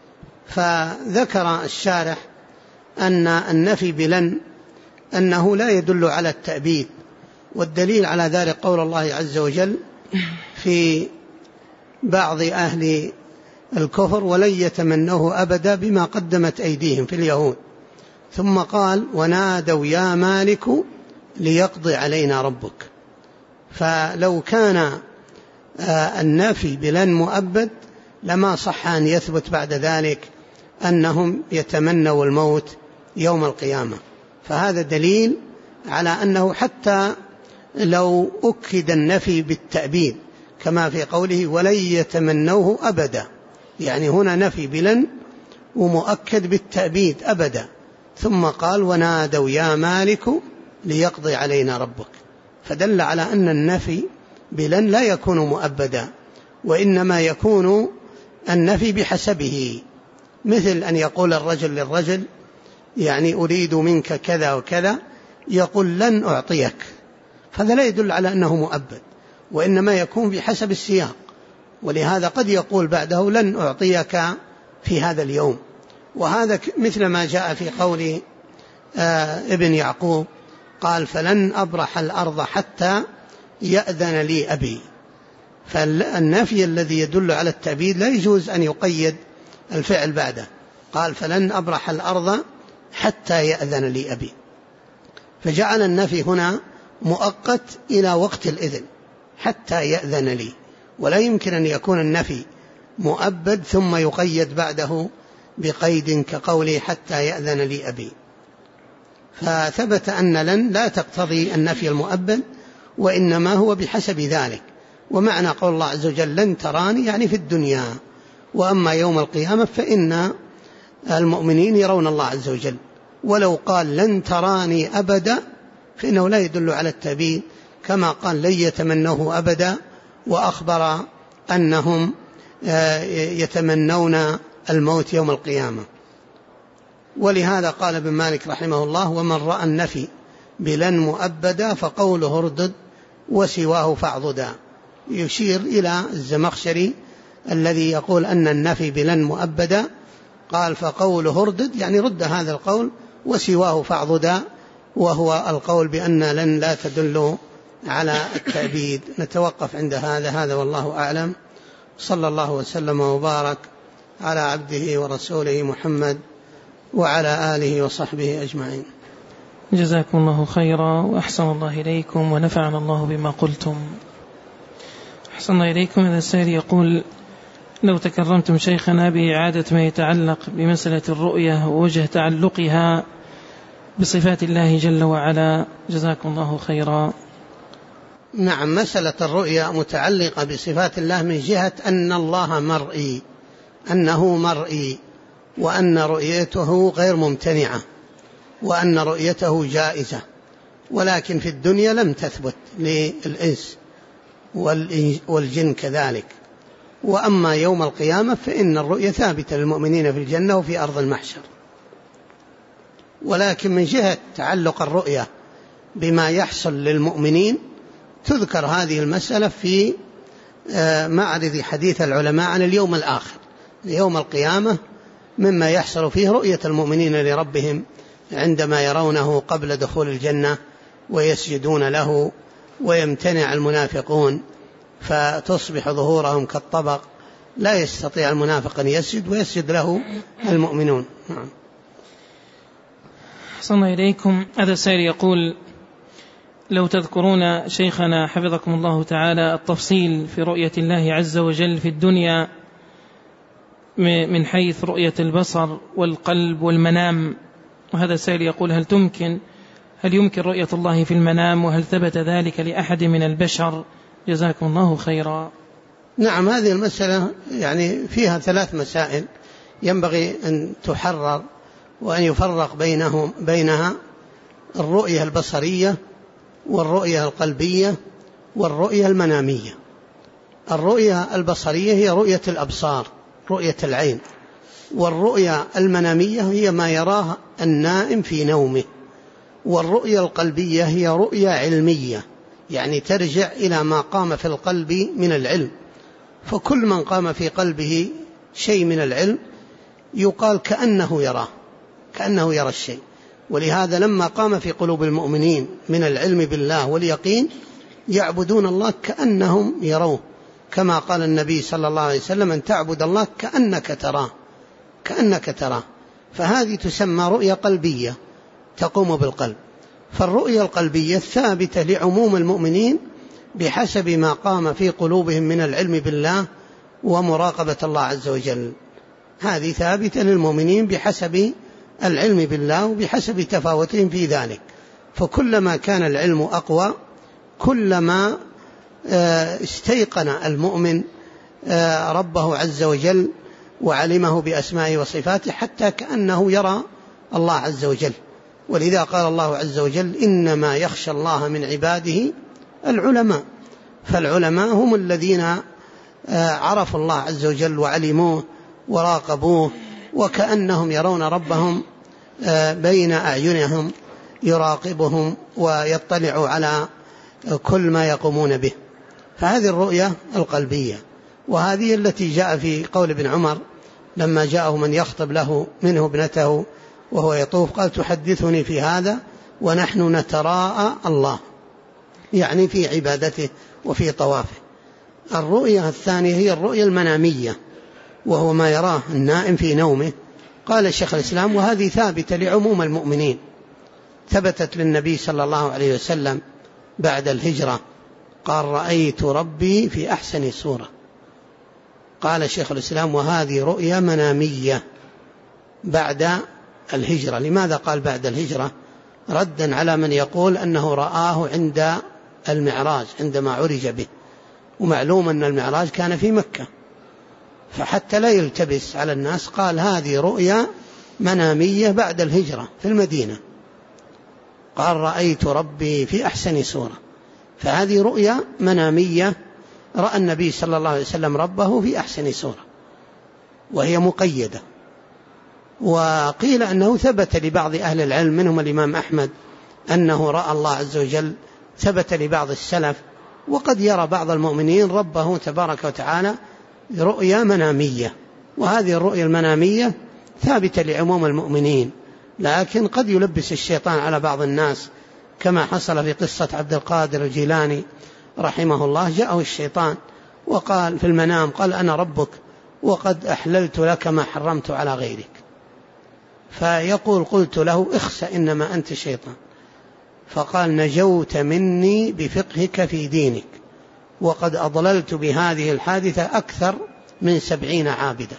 فذكر الشارح أن النفي بلن أنه لا يدل على التأبيد، والدليل على ذلك قول الله عز وجل في بعض أهل الكفر: ولن يتمنوه أبدا بما قدمت أيديهم في اليهود. ثم قال: ونادوا يا مالك ليقضي علينا ربك. فلو كان النفي بلن مؤبد لما صح أن يثبت بعد ذلك أنهم يتمنوا الموت يوم القيامة. فهذا دليل على أنه حتى لو أكد النفي بالتأبيد كما في قوله: ولن يتمنوه أبدا، يعني هنا نفي بلن ومؤكد بالتأبيد أبدا. ثم قال: ونادوا يا مالك ليقضي علينا ربك، فدل على أن النفي بلن لا يكون مؤبدا، وإنما يكون النفي بحسبه، مثل أن يقول الرجل للرجل: يعني أريد منك كذا وكذا، يقول لن أعطيك، فهذا لا يدل على أنه مؤبد، وإنما يكون بحسب السياق. ولهذا قد يقول بعده: لن أعطيك في هذا اليوم. وهذا مثل ما جاء في قول ابن يعقوب قال: فلن أبرح الأرض حتى يأذن لي أبي. فالنفي الذي يدل على التأبيد لا يجوز أن يقيد الفعل بعده. قال: فلن أبرح الأرض حتى يأذن لي أبي، فجعل النفي هنا مؤقت إلى وقت الإذن حتى يأذن لي، ولا يمكن أن يكون النفي مؤبد ثم يقيد بعده بقيد كقوله حتى يأذن لي أبي. فثبت أن لن لا تقتضي النفي المؤبد، وإنما هو بحسب ذلك. ومعنى قول الله عز وجل: لن تراني، يعني في الدنيا، وأما يوم القيامة فإن المؤمنين يرون الله عز وجل. ولو قال لن تراني أبدا فإنه لا يدل على التأبيد، كما قال لن يتمنوه أبدا، وأخبر أنهم يتمنون الموت يوم القيامة. ولهذا قال ابن مالك رحمه الله: ومن رأى النفي بلن مؤبدا فقوله اردد وسواه فاعضدا. يشير إلى الزمخشري الذي يقول أن النفي بلن مؤبدا، قال: فقوله اردد، يعني رد هذا القول، وسواه فاعضدا، وهو القول بأن لن لا تدل على التأبيد. نتوقف عند هذا والله أعلم. صلى الله وسلم وبارك على عبده ورسوله محمد وعلى آله وصحبه أجمعين. جزاكم الله خيرا، وأحسن الله إليكم، ونفعنا الله بما قلتم. أحسن إليكم. هذا السائل يقول: لو تكرمتم شيخنا بإعادة ما يتعلق بمسألة الرؤية ووجه تعلقها بصفات الله جل وعلا، جزاكم الله خيرا. نعم، مسألة الرؤية متعلقة بصفات الله من جهة أن الله مرئي، أنه مرئي، وأن رؤيته غير ممتنعة، وأن رؤيته جائزة، ولكن في الدنيا لم تثبت للإنس والجن كذلك. وأما يوم القيامة فإن الرؤية ثابتة للمؤمنين في الجنة وفي أرض المحشر. ولكن من جهة تعلق الرؤية بما يحصل للمؤمنين تذكر هذه المسألة في معرض حديث العلماء عن اليوم الآخر. يوم القيامة مما يحصل فيه رؤية المؤمنين لربهم عندما يرونه قبل دخول الجنة ويسجدون له، ويمتنع المنافقون فتصبح ظهورهم كالطبق لا يستطيع المنافق أن يسجد ويسجد له المؤمنون. صلى إليكم. هذا السائل يقول: لو تذكرون شيخنا حفظكم الله تعالى التفصيل في رؤية الله عز وجل في الدنيا من حيث رؤية البصر والقلب والمنام. وهذا السائل يقول: هل يمكن رؤية الله في المنام، وهل ثبت ذلك لأحد من البشر؟ جزاكم الله خيرا. نعم، هذه المسألة يعني فيها 3 مسائل ينبغي أن تحرر وأن يفرق بينها: الرؤية البصرية والرؤية القلبية والرؤية المنامية. الرؤية البصرية هي رؤية الأبصار، رؤية العين، والرؤية المنامية هي ما يراه النائم في نومه، والرؤية القلبية هي رؤية علمية، يعني ترجع إلى ما قام في القلب من العلم. فكل من قام في قلبه شيء من العلم يقال كأنه يرى الشيء. ولهذا لما قام في قلوب المؤمنين من العلم بالله واليقين يعبدون الله كأنهم يروه، كما قال النبي صلى الله عليه وسلم: أن تعبد الله كأنك تراه. فهذه تسمى رؤية قلبية تقوم بالقلب. فالرؤية القلبية ثابتة لعموم المؤمنين بحسب ما قام في قلوبهم من العلم بالله ومراقبة الله عز وجل. هذه ثابتة للمؤمنين بحسب العلم بالله وبحسب تفاوتهم في ذلك. فكلما كان العلم أقوى كلما استيقن المؤمن ربه عز وجل وعلمه بأسمائه وصفاته حتى كأنه يرى الله عز وجل. ولذا قال الله عز وجل: إنما يخشى الله من عباده العلماء. فالعلماء هم الذين عرفوا الله عز وجل وعلموه وراقبوه، وكأنهم يرون ربهم بين أعينهم يراقبهم ويطلع على كل ما يقومون به. فهذه الرؤية القلبية، وهذه التي جاء في قول ابن عمر لما جاءه من يخطب له منه ابنته وهو يطوف قال: تحدثني في هذا ونحن نتراءى الله، يعني في عبادته وفي طوافه. الرؤية الثانية هي الرؤية المنامية، وهو ما يراه النائم في نومه. قال شيخ الإسلام: وهذه ثابتة لعموم المؤمنين، ثبتت للنبي صلى الله عليه وسلم بعد الهجرة، قال: رأيت ربي في أحسن صورة. قال شيخ الإسلام: وهذه رؤية منامية بعد الهجرة. لماذا قال بعد الهجرة؟ ردا على من يقول أنه رآه عند المعراج عندما عرج به، ومعلوم أن المعراج كان في مكة، فحتى لا يلتبس على الناس قال: هذه رؤيا منامية بعد الهجرة في المدينة. قال: رأيت ربي في أحسن صورة. فهذه رؤيا منامية، رأى النبي صلى الله عليه وسلم ربه في أحسن صورة، وهي مقيدة. وقيل أنه ثبت لبعض أهل العلم منهم الإمام أحمد أنه رأى الله عز وجل، ثبت لبعض السلف. وقد يرى بعض المؤمنين ربه تبارك وتعالى رؤيا منامية، وهذه الرؤيا المنامية ثابتة لعموم المؤمنين، لكن قد يلبس الشيطان على بعض الناس، كما حصل في قصة عبد القادر الجيلاني رحمه الله. جاءه الشيطان وقال في المنام، قال: أنا ربك وقد أحللت لك ما حرمت على غيرك. فيقول: قلت له: اخسأ إنما أنت شيطان. فقال: نجوت مني بفقهك في دينك، وقد أضللت بهذه الحادثة أكثر من 70 عابدا.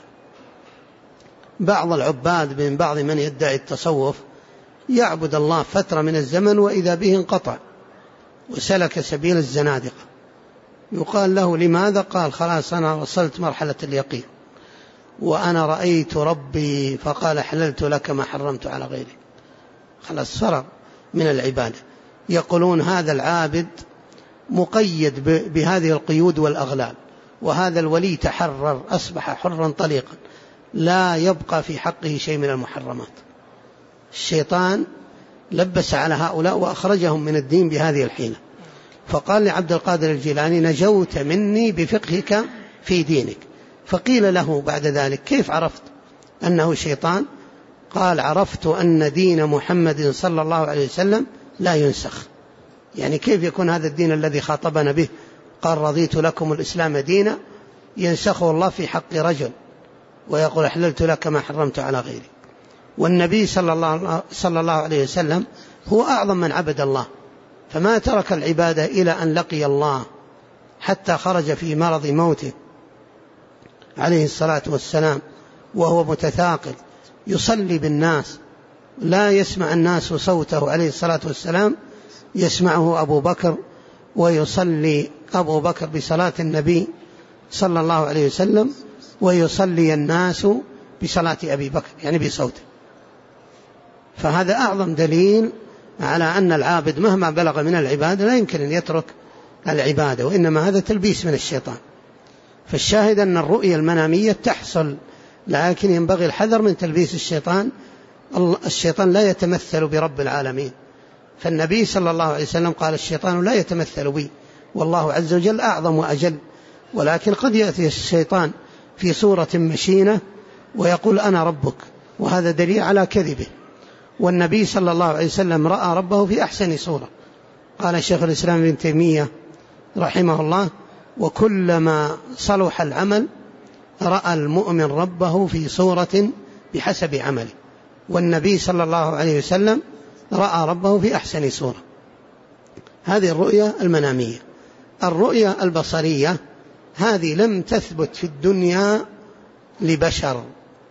بعض العباد من بعض من يدعي التصوف يعبد الله فترة من الزمن وإذا به انقطع وسلك سبيل الزنادقة. يقال له: لماذا؟ قال: خلاص أنا وصلت مرحلة اليقين، وأنا رأيت ربي فقال: حللت لك ما حرمت على غيرك. خلاص فرغ من العبادة. يقولون هذا العابد مقيد بهذه القيود والأغلال، وهذا الولي تحرر، أصبح حرا طليقا، لا يبقى في حقه شيء من المحرمات. الشيطان لبس على هؤلاء وأخرجهم من الدين بهذه الحيلة. فقال لعبد القادر الجيلاني: نجوت مني بفقهك في دينك. فقيل له بعد ذلك: كيف عرفت أنه شيطان؟ قال: عرفت أن دين محمد صلى الله عليه وسلم لا ينسخ. يعني كيف يكون هذا الدين الذي خاطبنا به؟ قال: رضيت لكم الإسلام دينا ينسخه الله في حق رجل ويقول أحللت لك ما حرمت على غيري. والنبي صلى الله عليه وسلم هو أعظم من عبد الله، فما ترك العبادة إلى أن لقي الله حتى خرج في مرض موته عليه الصلاة والسلام وهو متثاقل يصلي بالناس، لا يسمع الناس صوته عليه الصلاة والسلام، يسمعه أبو بكر ويصلي أبو بكر بصلاة النبي صلى الله عليه وسلم ويصلي الناس بصلاة أبي بكر يعني بصوته. فهذا أعظم دليل على أن العابد مهما بلغ من العبادة لا يمكن أن يترك العبادة، وإنما هذا تلبيس من الشيطان. فالشاهد أن الرؤية المنامية تحصل، لكن ينبغي الحذر من تلبيس الشيطان. الشيطان لا يتمثل برب العالمين، فالنبي صلى الله عليه وسلم قال الشيطان لا يتمثل بي والله عز وجل أعظم وأجل، ولكن قد يأتي الشيطان في صورة مشينة ويقول أنا ربك، وهذا دليل على كذبه. والنبي صلى الله عليه وسلم رأى ربه في أحسن صورة. قال الشيخ الإسلام ابن تيمية رحمه الله: وكلما صلح العمل رأى المؤمن ربه في صورة بحسب عمله. والنبي صلى الله عليه وسلم رأى ربه في أحسن صورة. هذه الرؤية المنامية. الرؤية البصرية هذه لم تثبت في الدنيا لبشر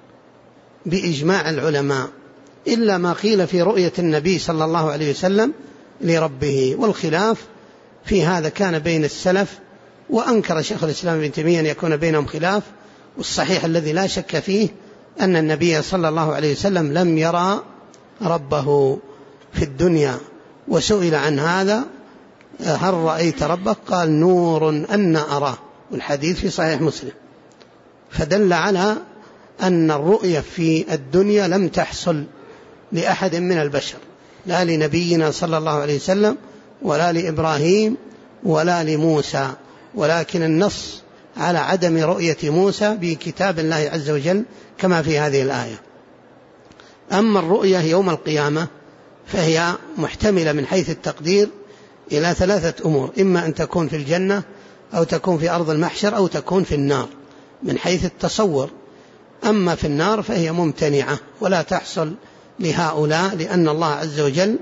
بإجماع العلماء إلا ما قيل في رؤية النبي صلى الله عليه وسلم لربه، والخلاف في هذا كان بين السلف، وأنكر شيخ الإسلام ابن تيمية أن يكون بينهم خلاف. والصحيح الذي لا شك فيه أن النبي صلى الله عليه وسلم لم يرى ربه في الدنيا. وسئل عن هذا: هل رأيت ربك؟ قال: نور أن أراه، والحديث في صحيح مسلم. فدل على أن الرؤية في الدنيا لم تحصل لأحد من البشر، لا لنبينا صلى الله عليه وسلم ولا لإبراهيم ولا لموسى، ولكن النص على عدم رؤية موسى بكتاب الله عز وجل كما في هذه الآية. أما الرؤية يوم القيامة فهي محتملة من حيث التقدير إلى 3 أمور: إما أن تكون في الجنة أو تكون في أرض المحشر أو تكون في النار من حيث التصور. أما في النار فهي ممتنعة ولا تحصل لهؤلاء، لأن الله عز وجل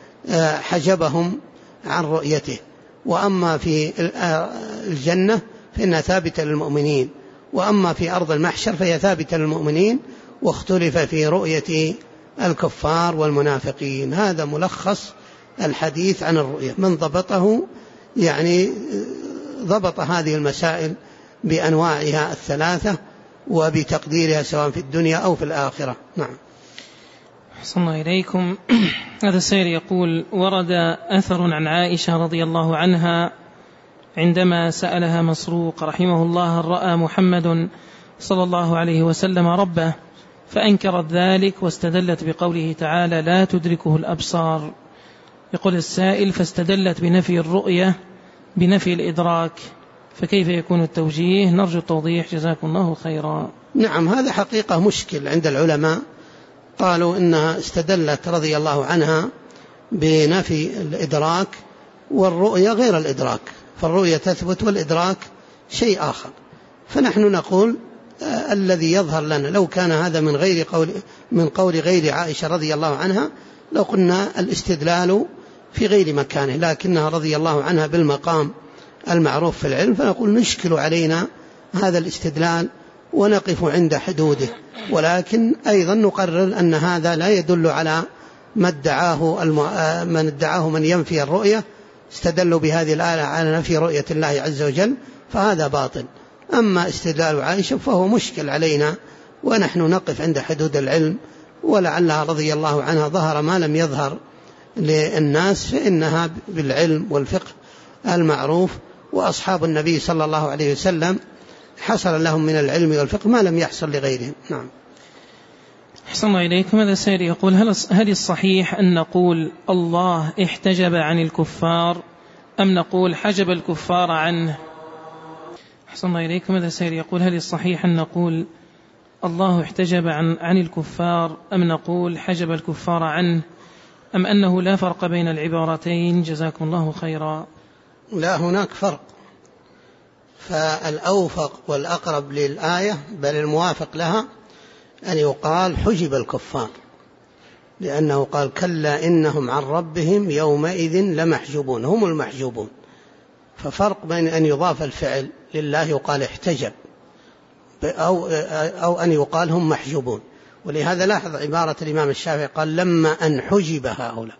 حجبهم عن رؤيته. وأما في الجنة فإنها ثابتة للمؤمنين، وأما في أرض المحشر فهي ثابتة للمؤمنين، واختلف في رؤية الكفار والمنافقين. هذا ملخص الحديث عن الرؤية. من ضبطه يعني ضبط هذه المسائل بأنواعها 3 وبتقديرها سواء في الدنيا أو في الآخرة. نعم. أحسن الله إليكم. هذا السائل يقول: ورد أثر عن عائشة رضي الله عنها عندما سألها مسروق رحمه الله: هل رأى محمد صلى الله عليه وسلم ربه؟ فأنكرت ذلك واستدلت بقوله تعالى: لا تدركه الأبصار. يقول السائل: فاستدلت بنفي الرؤية بنفي الإدراك، فكيف يكون التوجيه؟ نرجو التوضيح جزاكم الله خيرا. نعم، هذا حقيقة مشكل عند العلماء. قالوا إنها استدلت رضي الله عنها بنفي الإدراك، والرؤية غير الإدراك، فالرؤية تثبت والإدراك شيء آخر. فنحن نقول الذي يظهر لنا لو كان هذا من قول غير عائشة رضي الله عنها لو قلنا الاستدلال في غير مكانه، لكنها رضي الله عنها بالمقام المعروف في العلم، فنقول نشكل علينا هذا الاستدلال ونقف عند حدوده. ولكن أيضا نقرر أن هذا لا يدل على ما ادعاه من ينفي الرؤية، استدلوا بهذه الآية على نفي رؤية الله عز وجل، فهذا باطل. أما استدلال عائشة فهو مشكل علينا، ونحن نقف عند حدود العلم، ولعلها رضي الله عنها ظهر ما لم يظهر للناس، فإنها بالعلم والفقه المعروف، وأصحاب النبي صلى الله عليه وسلم حصل لهم من العلم والفقه ما لم يحصل لغيرهم. نعم. أحسن الله إليكم. هذا السائل يقول: هل الصحيح أن نقول الله احتجب عن الكفار أم نقول حجب الكفار عنه؟ أحسن الله إليكم. هذا السائل يقول: هل الصحيح أن نقول الله احتجب عن الكفار أم نقول حجب الكفار عنه، أم أنه لا فرق بين العبارتين؟ جزاكم الله خيرا. لا، هناك فرق. فالأوفق والأقرب للآية بل الموافق لها أن يقال حجب الكفار، لأنه قال كلا إنهم عن ربهم يومئذ لمحجوبون، هم المحجوبون. ففرق بين أن يضاف الفعل لله يقال احتجب أو أن يقال هم محجوبون. ولهذا لاحظ عبارة الإمام الشافعي قال لما أن حجب هؤلاء،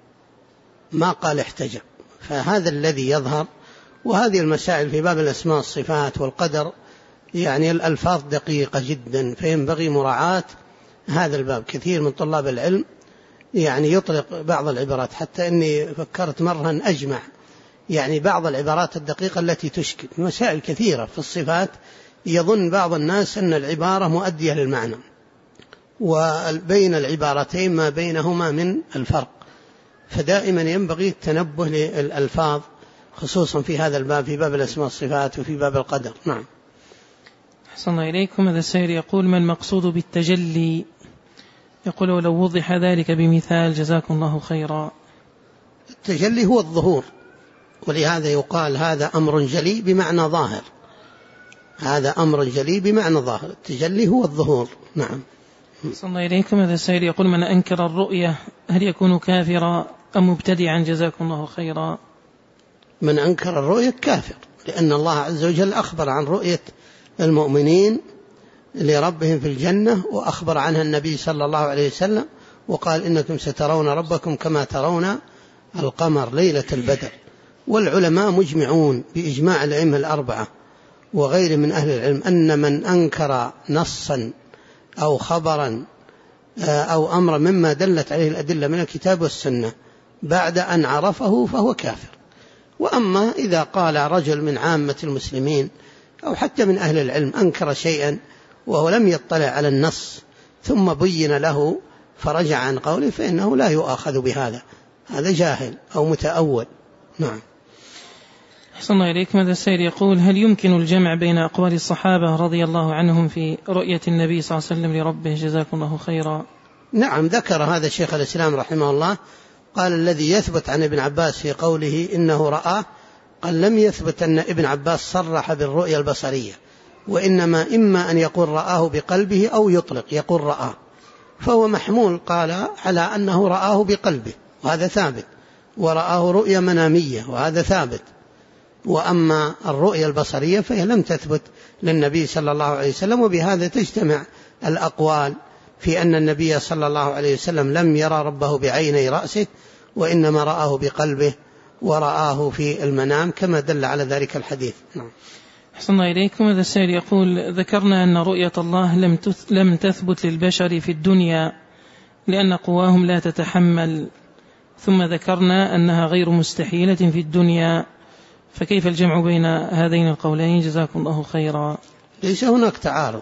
ما قال احتجب. فهذا الذي يظهر. وهذه المسائل في باب الأسماء والصفات والقدر يعني الألفاظ دقيقة جدا، فينبغي مراعاة هذا الباب. كثير من طلاب العلم يعني يطلق بعض العبارات، حتى أني فكرت مرة أن أجمع يعني بعض العبارات الدقيقة التي تشكل مسائل كثيرة في الصفات. يظن بعض الناس أن العبارة مؤدية للمعنى، وبين العبارتين ما بينهما من الفرق. فدائما ينبغي التنبه للألفاظ خصوصا في هذا الباب، في باب الأسماء والصفات وفي باب القدر. نعم. أحسن إليكم. هذا السائل يقول ما المقصود بالتجلي؟ يقول ولو وضح ذلك بمثال جزاكم الله خيرا. التجلي هو الظهور، ولهذا يقال هذا أمر جلي بمعنى ظاهر، هذا أمر جلي بمعنى ظاهر. التجلي هو الظهور. نعم. أحسن إليكم. هذا السائل يقول من أنكر الرؤية هل يكون كافرا أم مبتدعا جزاكم الله خيرا؟ من أنكر الرؤية كافر، لأن الله عز وجل أخبر عن رؤية المؤمنين لربهم في الجنة، وأخبر عنها النبي صلى الله عليه وسلم وقال إنكم سترون ربكم كما ترون القمر ليلة البدر. والعلماء مجمعون بإجماع الأئمة الأربعة وغير من أهل العلم أن من أنكر نصا أو خبرا أو أمر مما دلت عليه الأدلة من الكتاب والسنة بعد أن عرفه فهو كافر. وأما إذا قال رجل من عامة المسلمين أو حتى من أهل العلم أنكر شيئا وهو لم يطلع على النص ثم بين له فرجع عن قوله فإنه لا يؤاخذ بهذا، هذا جاهل أو متأول. نعم. أحسن الله إليكم. هذا السائل يقول هل يمكن الجمع بين أقوال الصحابة رضي الله عنهم في رؤية النبي صلى الله عليه وسلم لربه جزاكم الله خيرا؟ نعم، ذكر هذا الشيخ الإسلام رحمه الله، قال الذي يثبت عن ابن عباس في قوله إنه رآه، قال لم يثبت أن ابن عباس صرح بالرؤية البصرية، وإنما إما أن يقول رآه بقلبه أو يطلق يقول رآه، فهو محمول قال على أنه رآه بقلبه وهذا ثابت، ورآه رؤية منامية وهذا ثابت. وأما الرؤية البصرية فهي لم تثبت للنبي صلى الله عليه وسلم. وبهذا تجتمع الأقوال في أن النبي صلى الله عليه وسلم لم يرى ربه بعيني رأسه، وإنما رآه بقلبه ورآه في المنام كما دل على ذلك الحديث. نعم. أحسن الله إليكم. هذا السائل يقول ذكرنا أن رؤية الله لم تثبت للبشر في الدنيا لأن قواهم لا تتحمل، ثم ذكرنا أنها غير مستحيلة في الدنيا، فكيف الجمع بين هذين القولين جزاكم الله خيرا؟ ليس هناك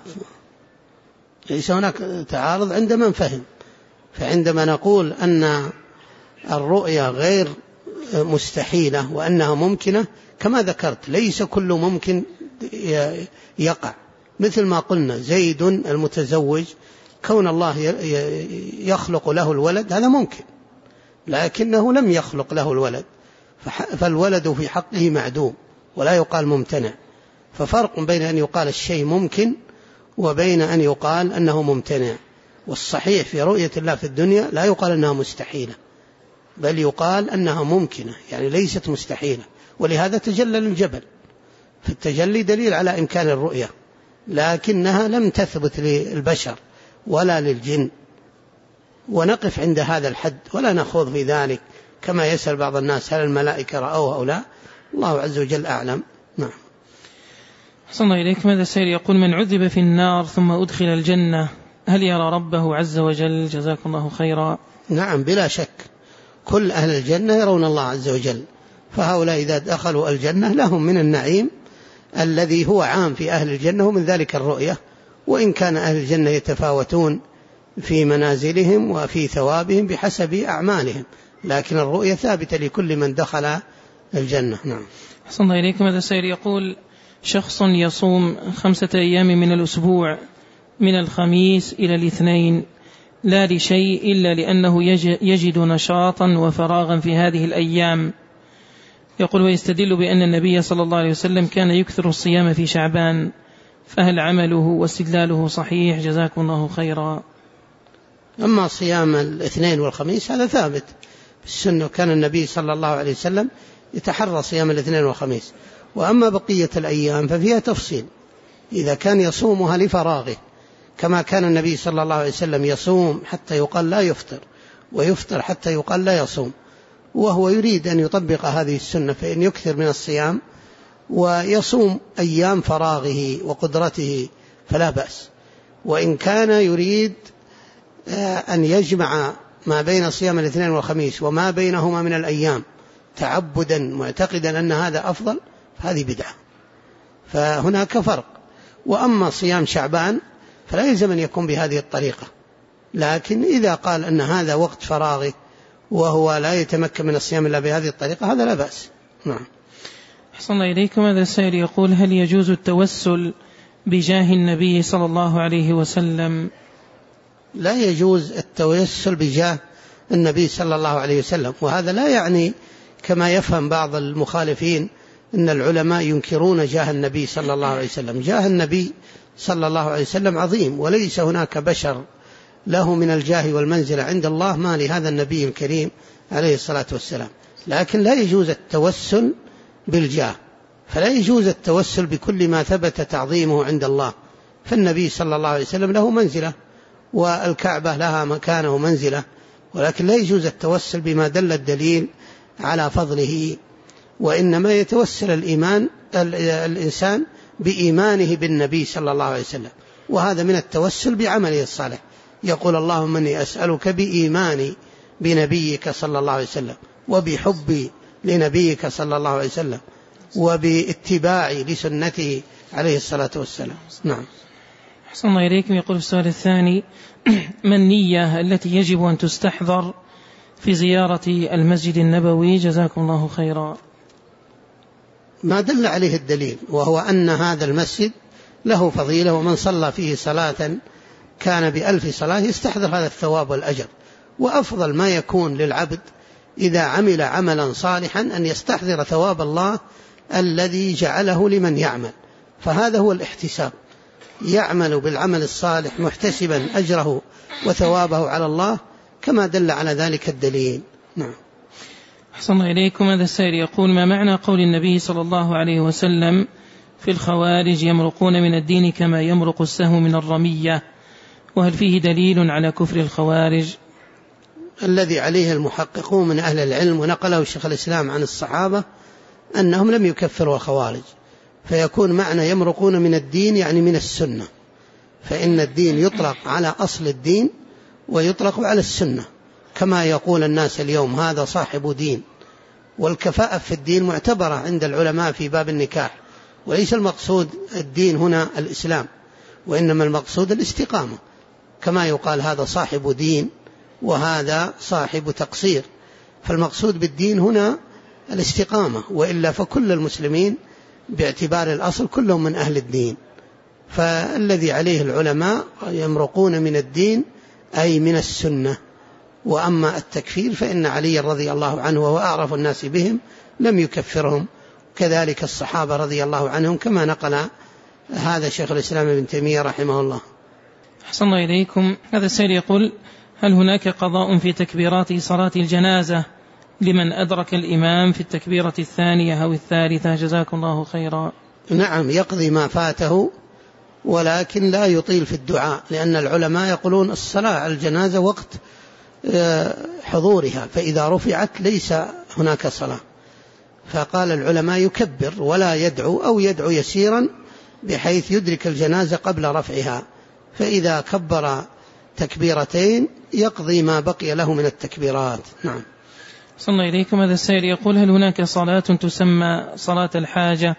تعارض عند من فهم. فعندما نقول أن الرؤية غير مستحيلة وأنها ممكنة كما ذكرت، ليس كل ممكن يقع، مثل ما قلنا زيد المتزوج كون الله يخلق له الولد هذا ممكن، لكنه لم يخلق له الولد، فالولد في حقه معدوم ولا يقال ممتنع. ففرق بين أن يقال الشيء ممكن وبين أن يقال أنه ممتنع. والصحيح في رؤية الله في الدنيا لا يقال أنها مستحيلة، بل يقال أنها ممكنة، يعني ليست مستحيلة. ولهذا تجلى الجبل، فالتجلي دليل على إمكان الرؤية، لكنها لم تثبت للبشر ولا للجن. ونقف عند هذا الحد ولا نخوض في ذلك كما يسأل بعض الناس هل الملائكة رأوها أو لا، الله عز وجل أعلم. نعم. أحسن الله إليكم. هذا السائل يقول من عذب في النار ثم أدخل الجنة هل يرى ربه عز وجل جزاكم الله خيرا؟ نعم بلا شك، كل أهل الجنة يرون الله عز وجل، فهؤلاء إذا دخلوا الجنة لهم من النعيم الذي هو عام في أهل الجنة ومن ذلك الرؤية. وإن كان أهل الجنة يتفاوتون في منازلهم وفي ثوابهم بحسب أعمالهم، لكن الرؤية ثابتة لكل من دخل الجنة. نعم. أحسن الله إليكم. هذا السائل يقول شخص يصوم 5 أيام من الأسبوع من الخميس إلى الاثنين لا لشيء إلا لأنه يجد نشاطا وفراغا في هذه الأيام، يقول: ويستدل بأن النبي صلى الله عليه وسلم كان يكثر الصيام في شعبان، فهل عمله واستدلاله صحيح؟ جزاكم الله خيرا. أما صيام الاثنين والخميس هذا ثابت في السنة، كان النبي صلى الله عليه وسلم يتحرى صيام الاثنين والخميس. وأما بقية الأيام ففيها تفصيل، إذا كان يصومها لفراغه كما كان النبي صلى الله عليه وسلم يصوم حتى يقال لا يفطر، ويفطر حتى يقال لا يصوم، وهو يريد أن يطبق هذه السنة فإن يكثر من الصيام ويصوم أيام فراغه وقدرته فلا بأس. وإن كان يريد أن يجمع ما بين صيام الاثنين والخميس وما بينهما من الأيام تعبدا معتقدا أن هذا أفضل فهذه بدعة، فهناك فرق. وأما صيام شعبان فلا يلزم أن يكون بهذه الطريقة، لكن إذا قال أن هذا وقت فراغه وهو لا يتمكن من الصيام إلا بهذه الطريقة هذا لا بأس. نعم. أحسن الله إليكم. هذا السائل يقول: هل يجوز التوسل بجاه النبي صلى الله عليه وسلم؟ لا يجوز التوسل بجاه النبي صلى الله عليه وسلم، وهذا لا يعني كما يفهم بعض المخالفين أن العلماء ينكرون جاه النبي صلى الله عليه وسلم. جاه النبي صلى الله عليه وسلم عظيم، وليس هناك بشر له من الجاه والمنزلة عند الله ما لهذا النبي الكريم عليه الصلاة والسلام. لكن لا يجوز التوسل بالجاه، فلا يجوز التوسل بكل ما ثبت تعظيمه عند الله، فالنبي صلى الله عليه وسلم له منزلة والكعبة لها مكانه ومنزلة، ولكن لا يجوز التوسل بما دل الدليل على فضله، وإنما يتوسل الإنسان بإيمانه بالنبي صلى الله عليه وسلم، وهذا من التوسل بعمله الصالح. يقول: اللهم إني أسألك بإيماني بنبيك صلى الله عليه وسلم، وبحبي لنبيك صلى الله عليه وسلم، وباتباعي لسنته عليه الصلاة والسلام. نعم. أحسن الله إليكم. يقول في السؤال الثاني: ما النية التي يجب أن تستحضر في زيارة المسجد النبوي؟ جزاكم الله خيرا. ما دل عليه الدليل، وهو أن هذا المسجد له فضيلة، ومن صلى فيه صلاة كان ب1000 صلاة يستحضر هذا الثواب والأجر. وأفضل ما يكون للعبد إذا عمل عملا صالحا أن يستحضر ثواب الله الذي جعله لمن يعمل، فهذا هو الاحتساب، يعمل بالعمل الصالح محتسبا أجره وثوابه على الله كما دل على ذلك الدليل. نعم. أحسن الله إليكم. هذا السائل يقول: ما معنى قول النبي صلى الله عليه وسلم في الخوارج يمرقون من الدين كما يمرق السهم من الرمية؟ وهل فيه دليل على كفر الخوارج؟ الذي عليه المحققون من أهل العلم ونقله شيخ الإسلام عن الصحابة أنهم لم يكفروا الخوارج، فيكون معنى يمرقون من الدين يعني من السنة، فإن الدين يطلق على أصل الدين ويطلق على السنة، كما يقول الناس اليوم هذا صاحب دين. والكفاءة في الدين معتبرة عند العلماء في باب النكاح، وليس المقصود الدين هنا الإسلام، وإنما المقصود الاستقامة، كما يقال هذا صاحب دين وهذا صاحب تقصير، فالمقصود بالدين هنا الاستقامة، وإلا فكل المسلمين باعتبار الأصل كلهم من أهل الدين. فالذي عليه العلماء يمرقون من الدين أي من السنة. وأما التكفير فإن علي رضي الله عنه وهو أعرف الناس بهم لم يكفرهم، كذلك الصحابة رضي الله عنهم، كما نقل هذا شيخ الإسلام ابن تيمية رحمه الله. أحسن الله إليكم. هذا السائل يقول: هل هناك قضاء في تكبيرات صلاة الجنازة لمن أدرك الإمام في التكبيرة الثانية أو الثالثة؟ جزاكم الله خيرا. نعم، يقضي ما فاته، ولكن لا يطيل في الدعاء، لأن العلماء يقولون الصلاة على الجنازة وقت حضورها، فإذا رفعت ليس هناك صلاة، فقال العلماء يكبر ولا يدعو، أو يدعو يسيرا بحيث يدرك الجنازة قبل رفعها، فإذا كبر تكبيرتين يقضي ما بقي له من التكبيرات. نعم. صلى الله إليكم. هذا السائل يقول: هل هناك صلاة تسمى صلاة الحاجة؟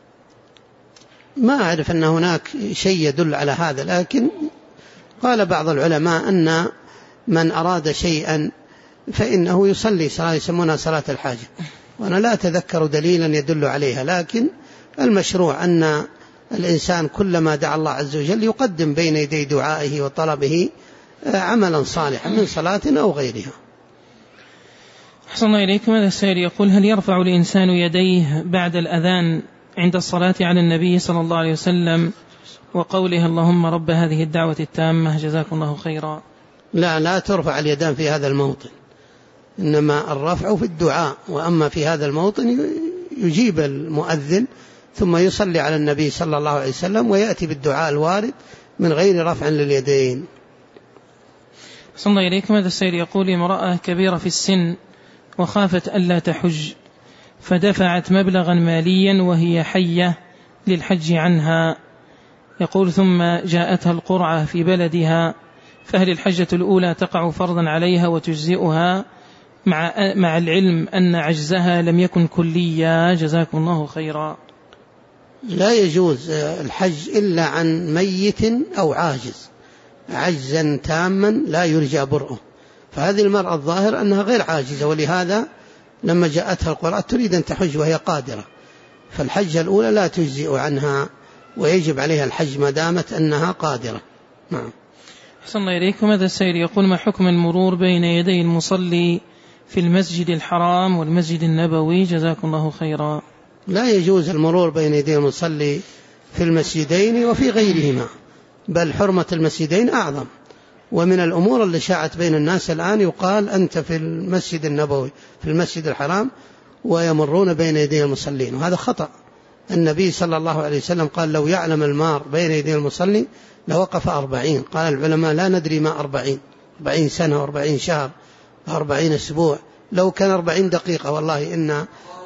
ما أعرف أن هناك شيء يدل على هذا، لكن قال بعض العلماء أن من أراد شيئا فإنه يصلي صلاة يسمونها صلاة الحاجة، وأنا لا أتذكر دليلا يدل عليها، لكن المشروع أن الإنسان كلما دعا الله عز وجل يقدم بين يدي دعائه وطلبه عملا صالحا من صلاة أو غيرها. أحسن إليكم. هذا السائل يقول: هل يرفع الإنسان يديه بعد الأذان عند الصلاة على النبي صلى الله عليه وسلم وقوله اللهم رب هذه الدعوة التامة جزاكم الله خيرا؟ لا ترفع اليدان في هذا الموطن، إنما الرفع في الدعاء، وأما في هذا الموطن يجيب المؤذن ثم يصلي على النبي صلى الله عليه وسلم ويأتي بالدعاء الوارد من غير رفع لليدين. أحسن الله إليكم. هذا السائل يقول: امرأة كبيرة في السن وخافت ألا تحج فدفعت مبلغا ماليا وهي حية للحج عنها، يقول ثم جاءتها القرعة في بلدها، فهل الحجة الأولى تقع فرضا عليها وتجزئها مع العلم أن عجزها لم يكن كليا؟ جزاكم الله خيرا. لا يجوز الحج إلا عن ميت أو عاجز، عجزا تاما لا يرجى برؤه، فهذه المرأة الظاهر أنها غير عاجزة، ولهذا لما جاءتها القرعة تريد أن تحج وهي قادرة، فالحجة الأولى لا تجزئ عنها ويجب عليها الحج ما دامت أنها قادرة. نعم. أحسن الله إليكم. هذا السائل يقول: ما حكم المرور بين يدي المصلي في المسجد الحرام والمسجد النبوي؟ جزاكم الله خيرا. لا يجوز المرور بين يدي المصلي في المسجدين وفي غيرهما، بل حرمة المسجدين أعظم، ومن الأمور اللي شاعت بين الناس الآن يقال أنت في المسجد النبوي في المسجد الحرام ويمرون بين يدي المصلين، وهذا خطأ. النبي صلى الله عليه وسلم قال: لو يعلم المار بين يدي المصلي لوقف 40. قال العلماء: لا ندري ما 40 سنة و40 شهر و40 أسبوع، لو كان 40 دقيقة والله إن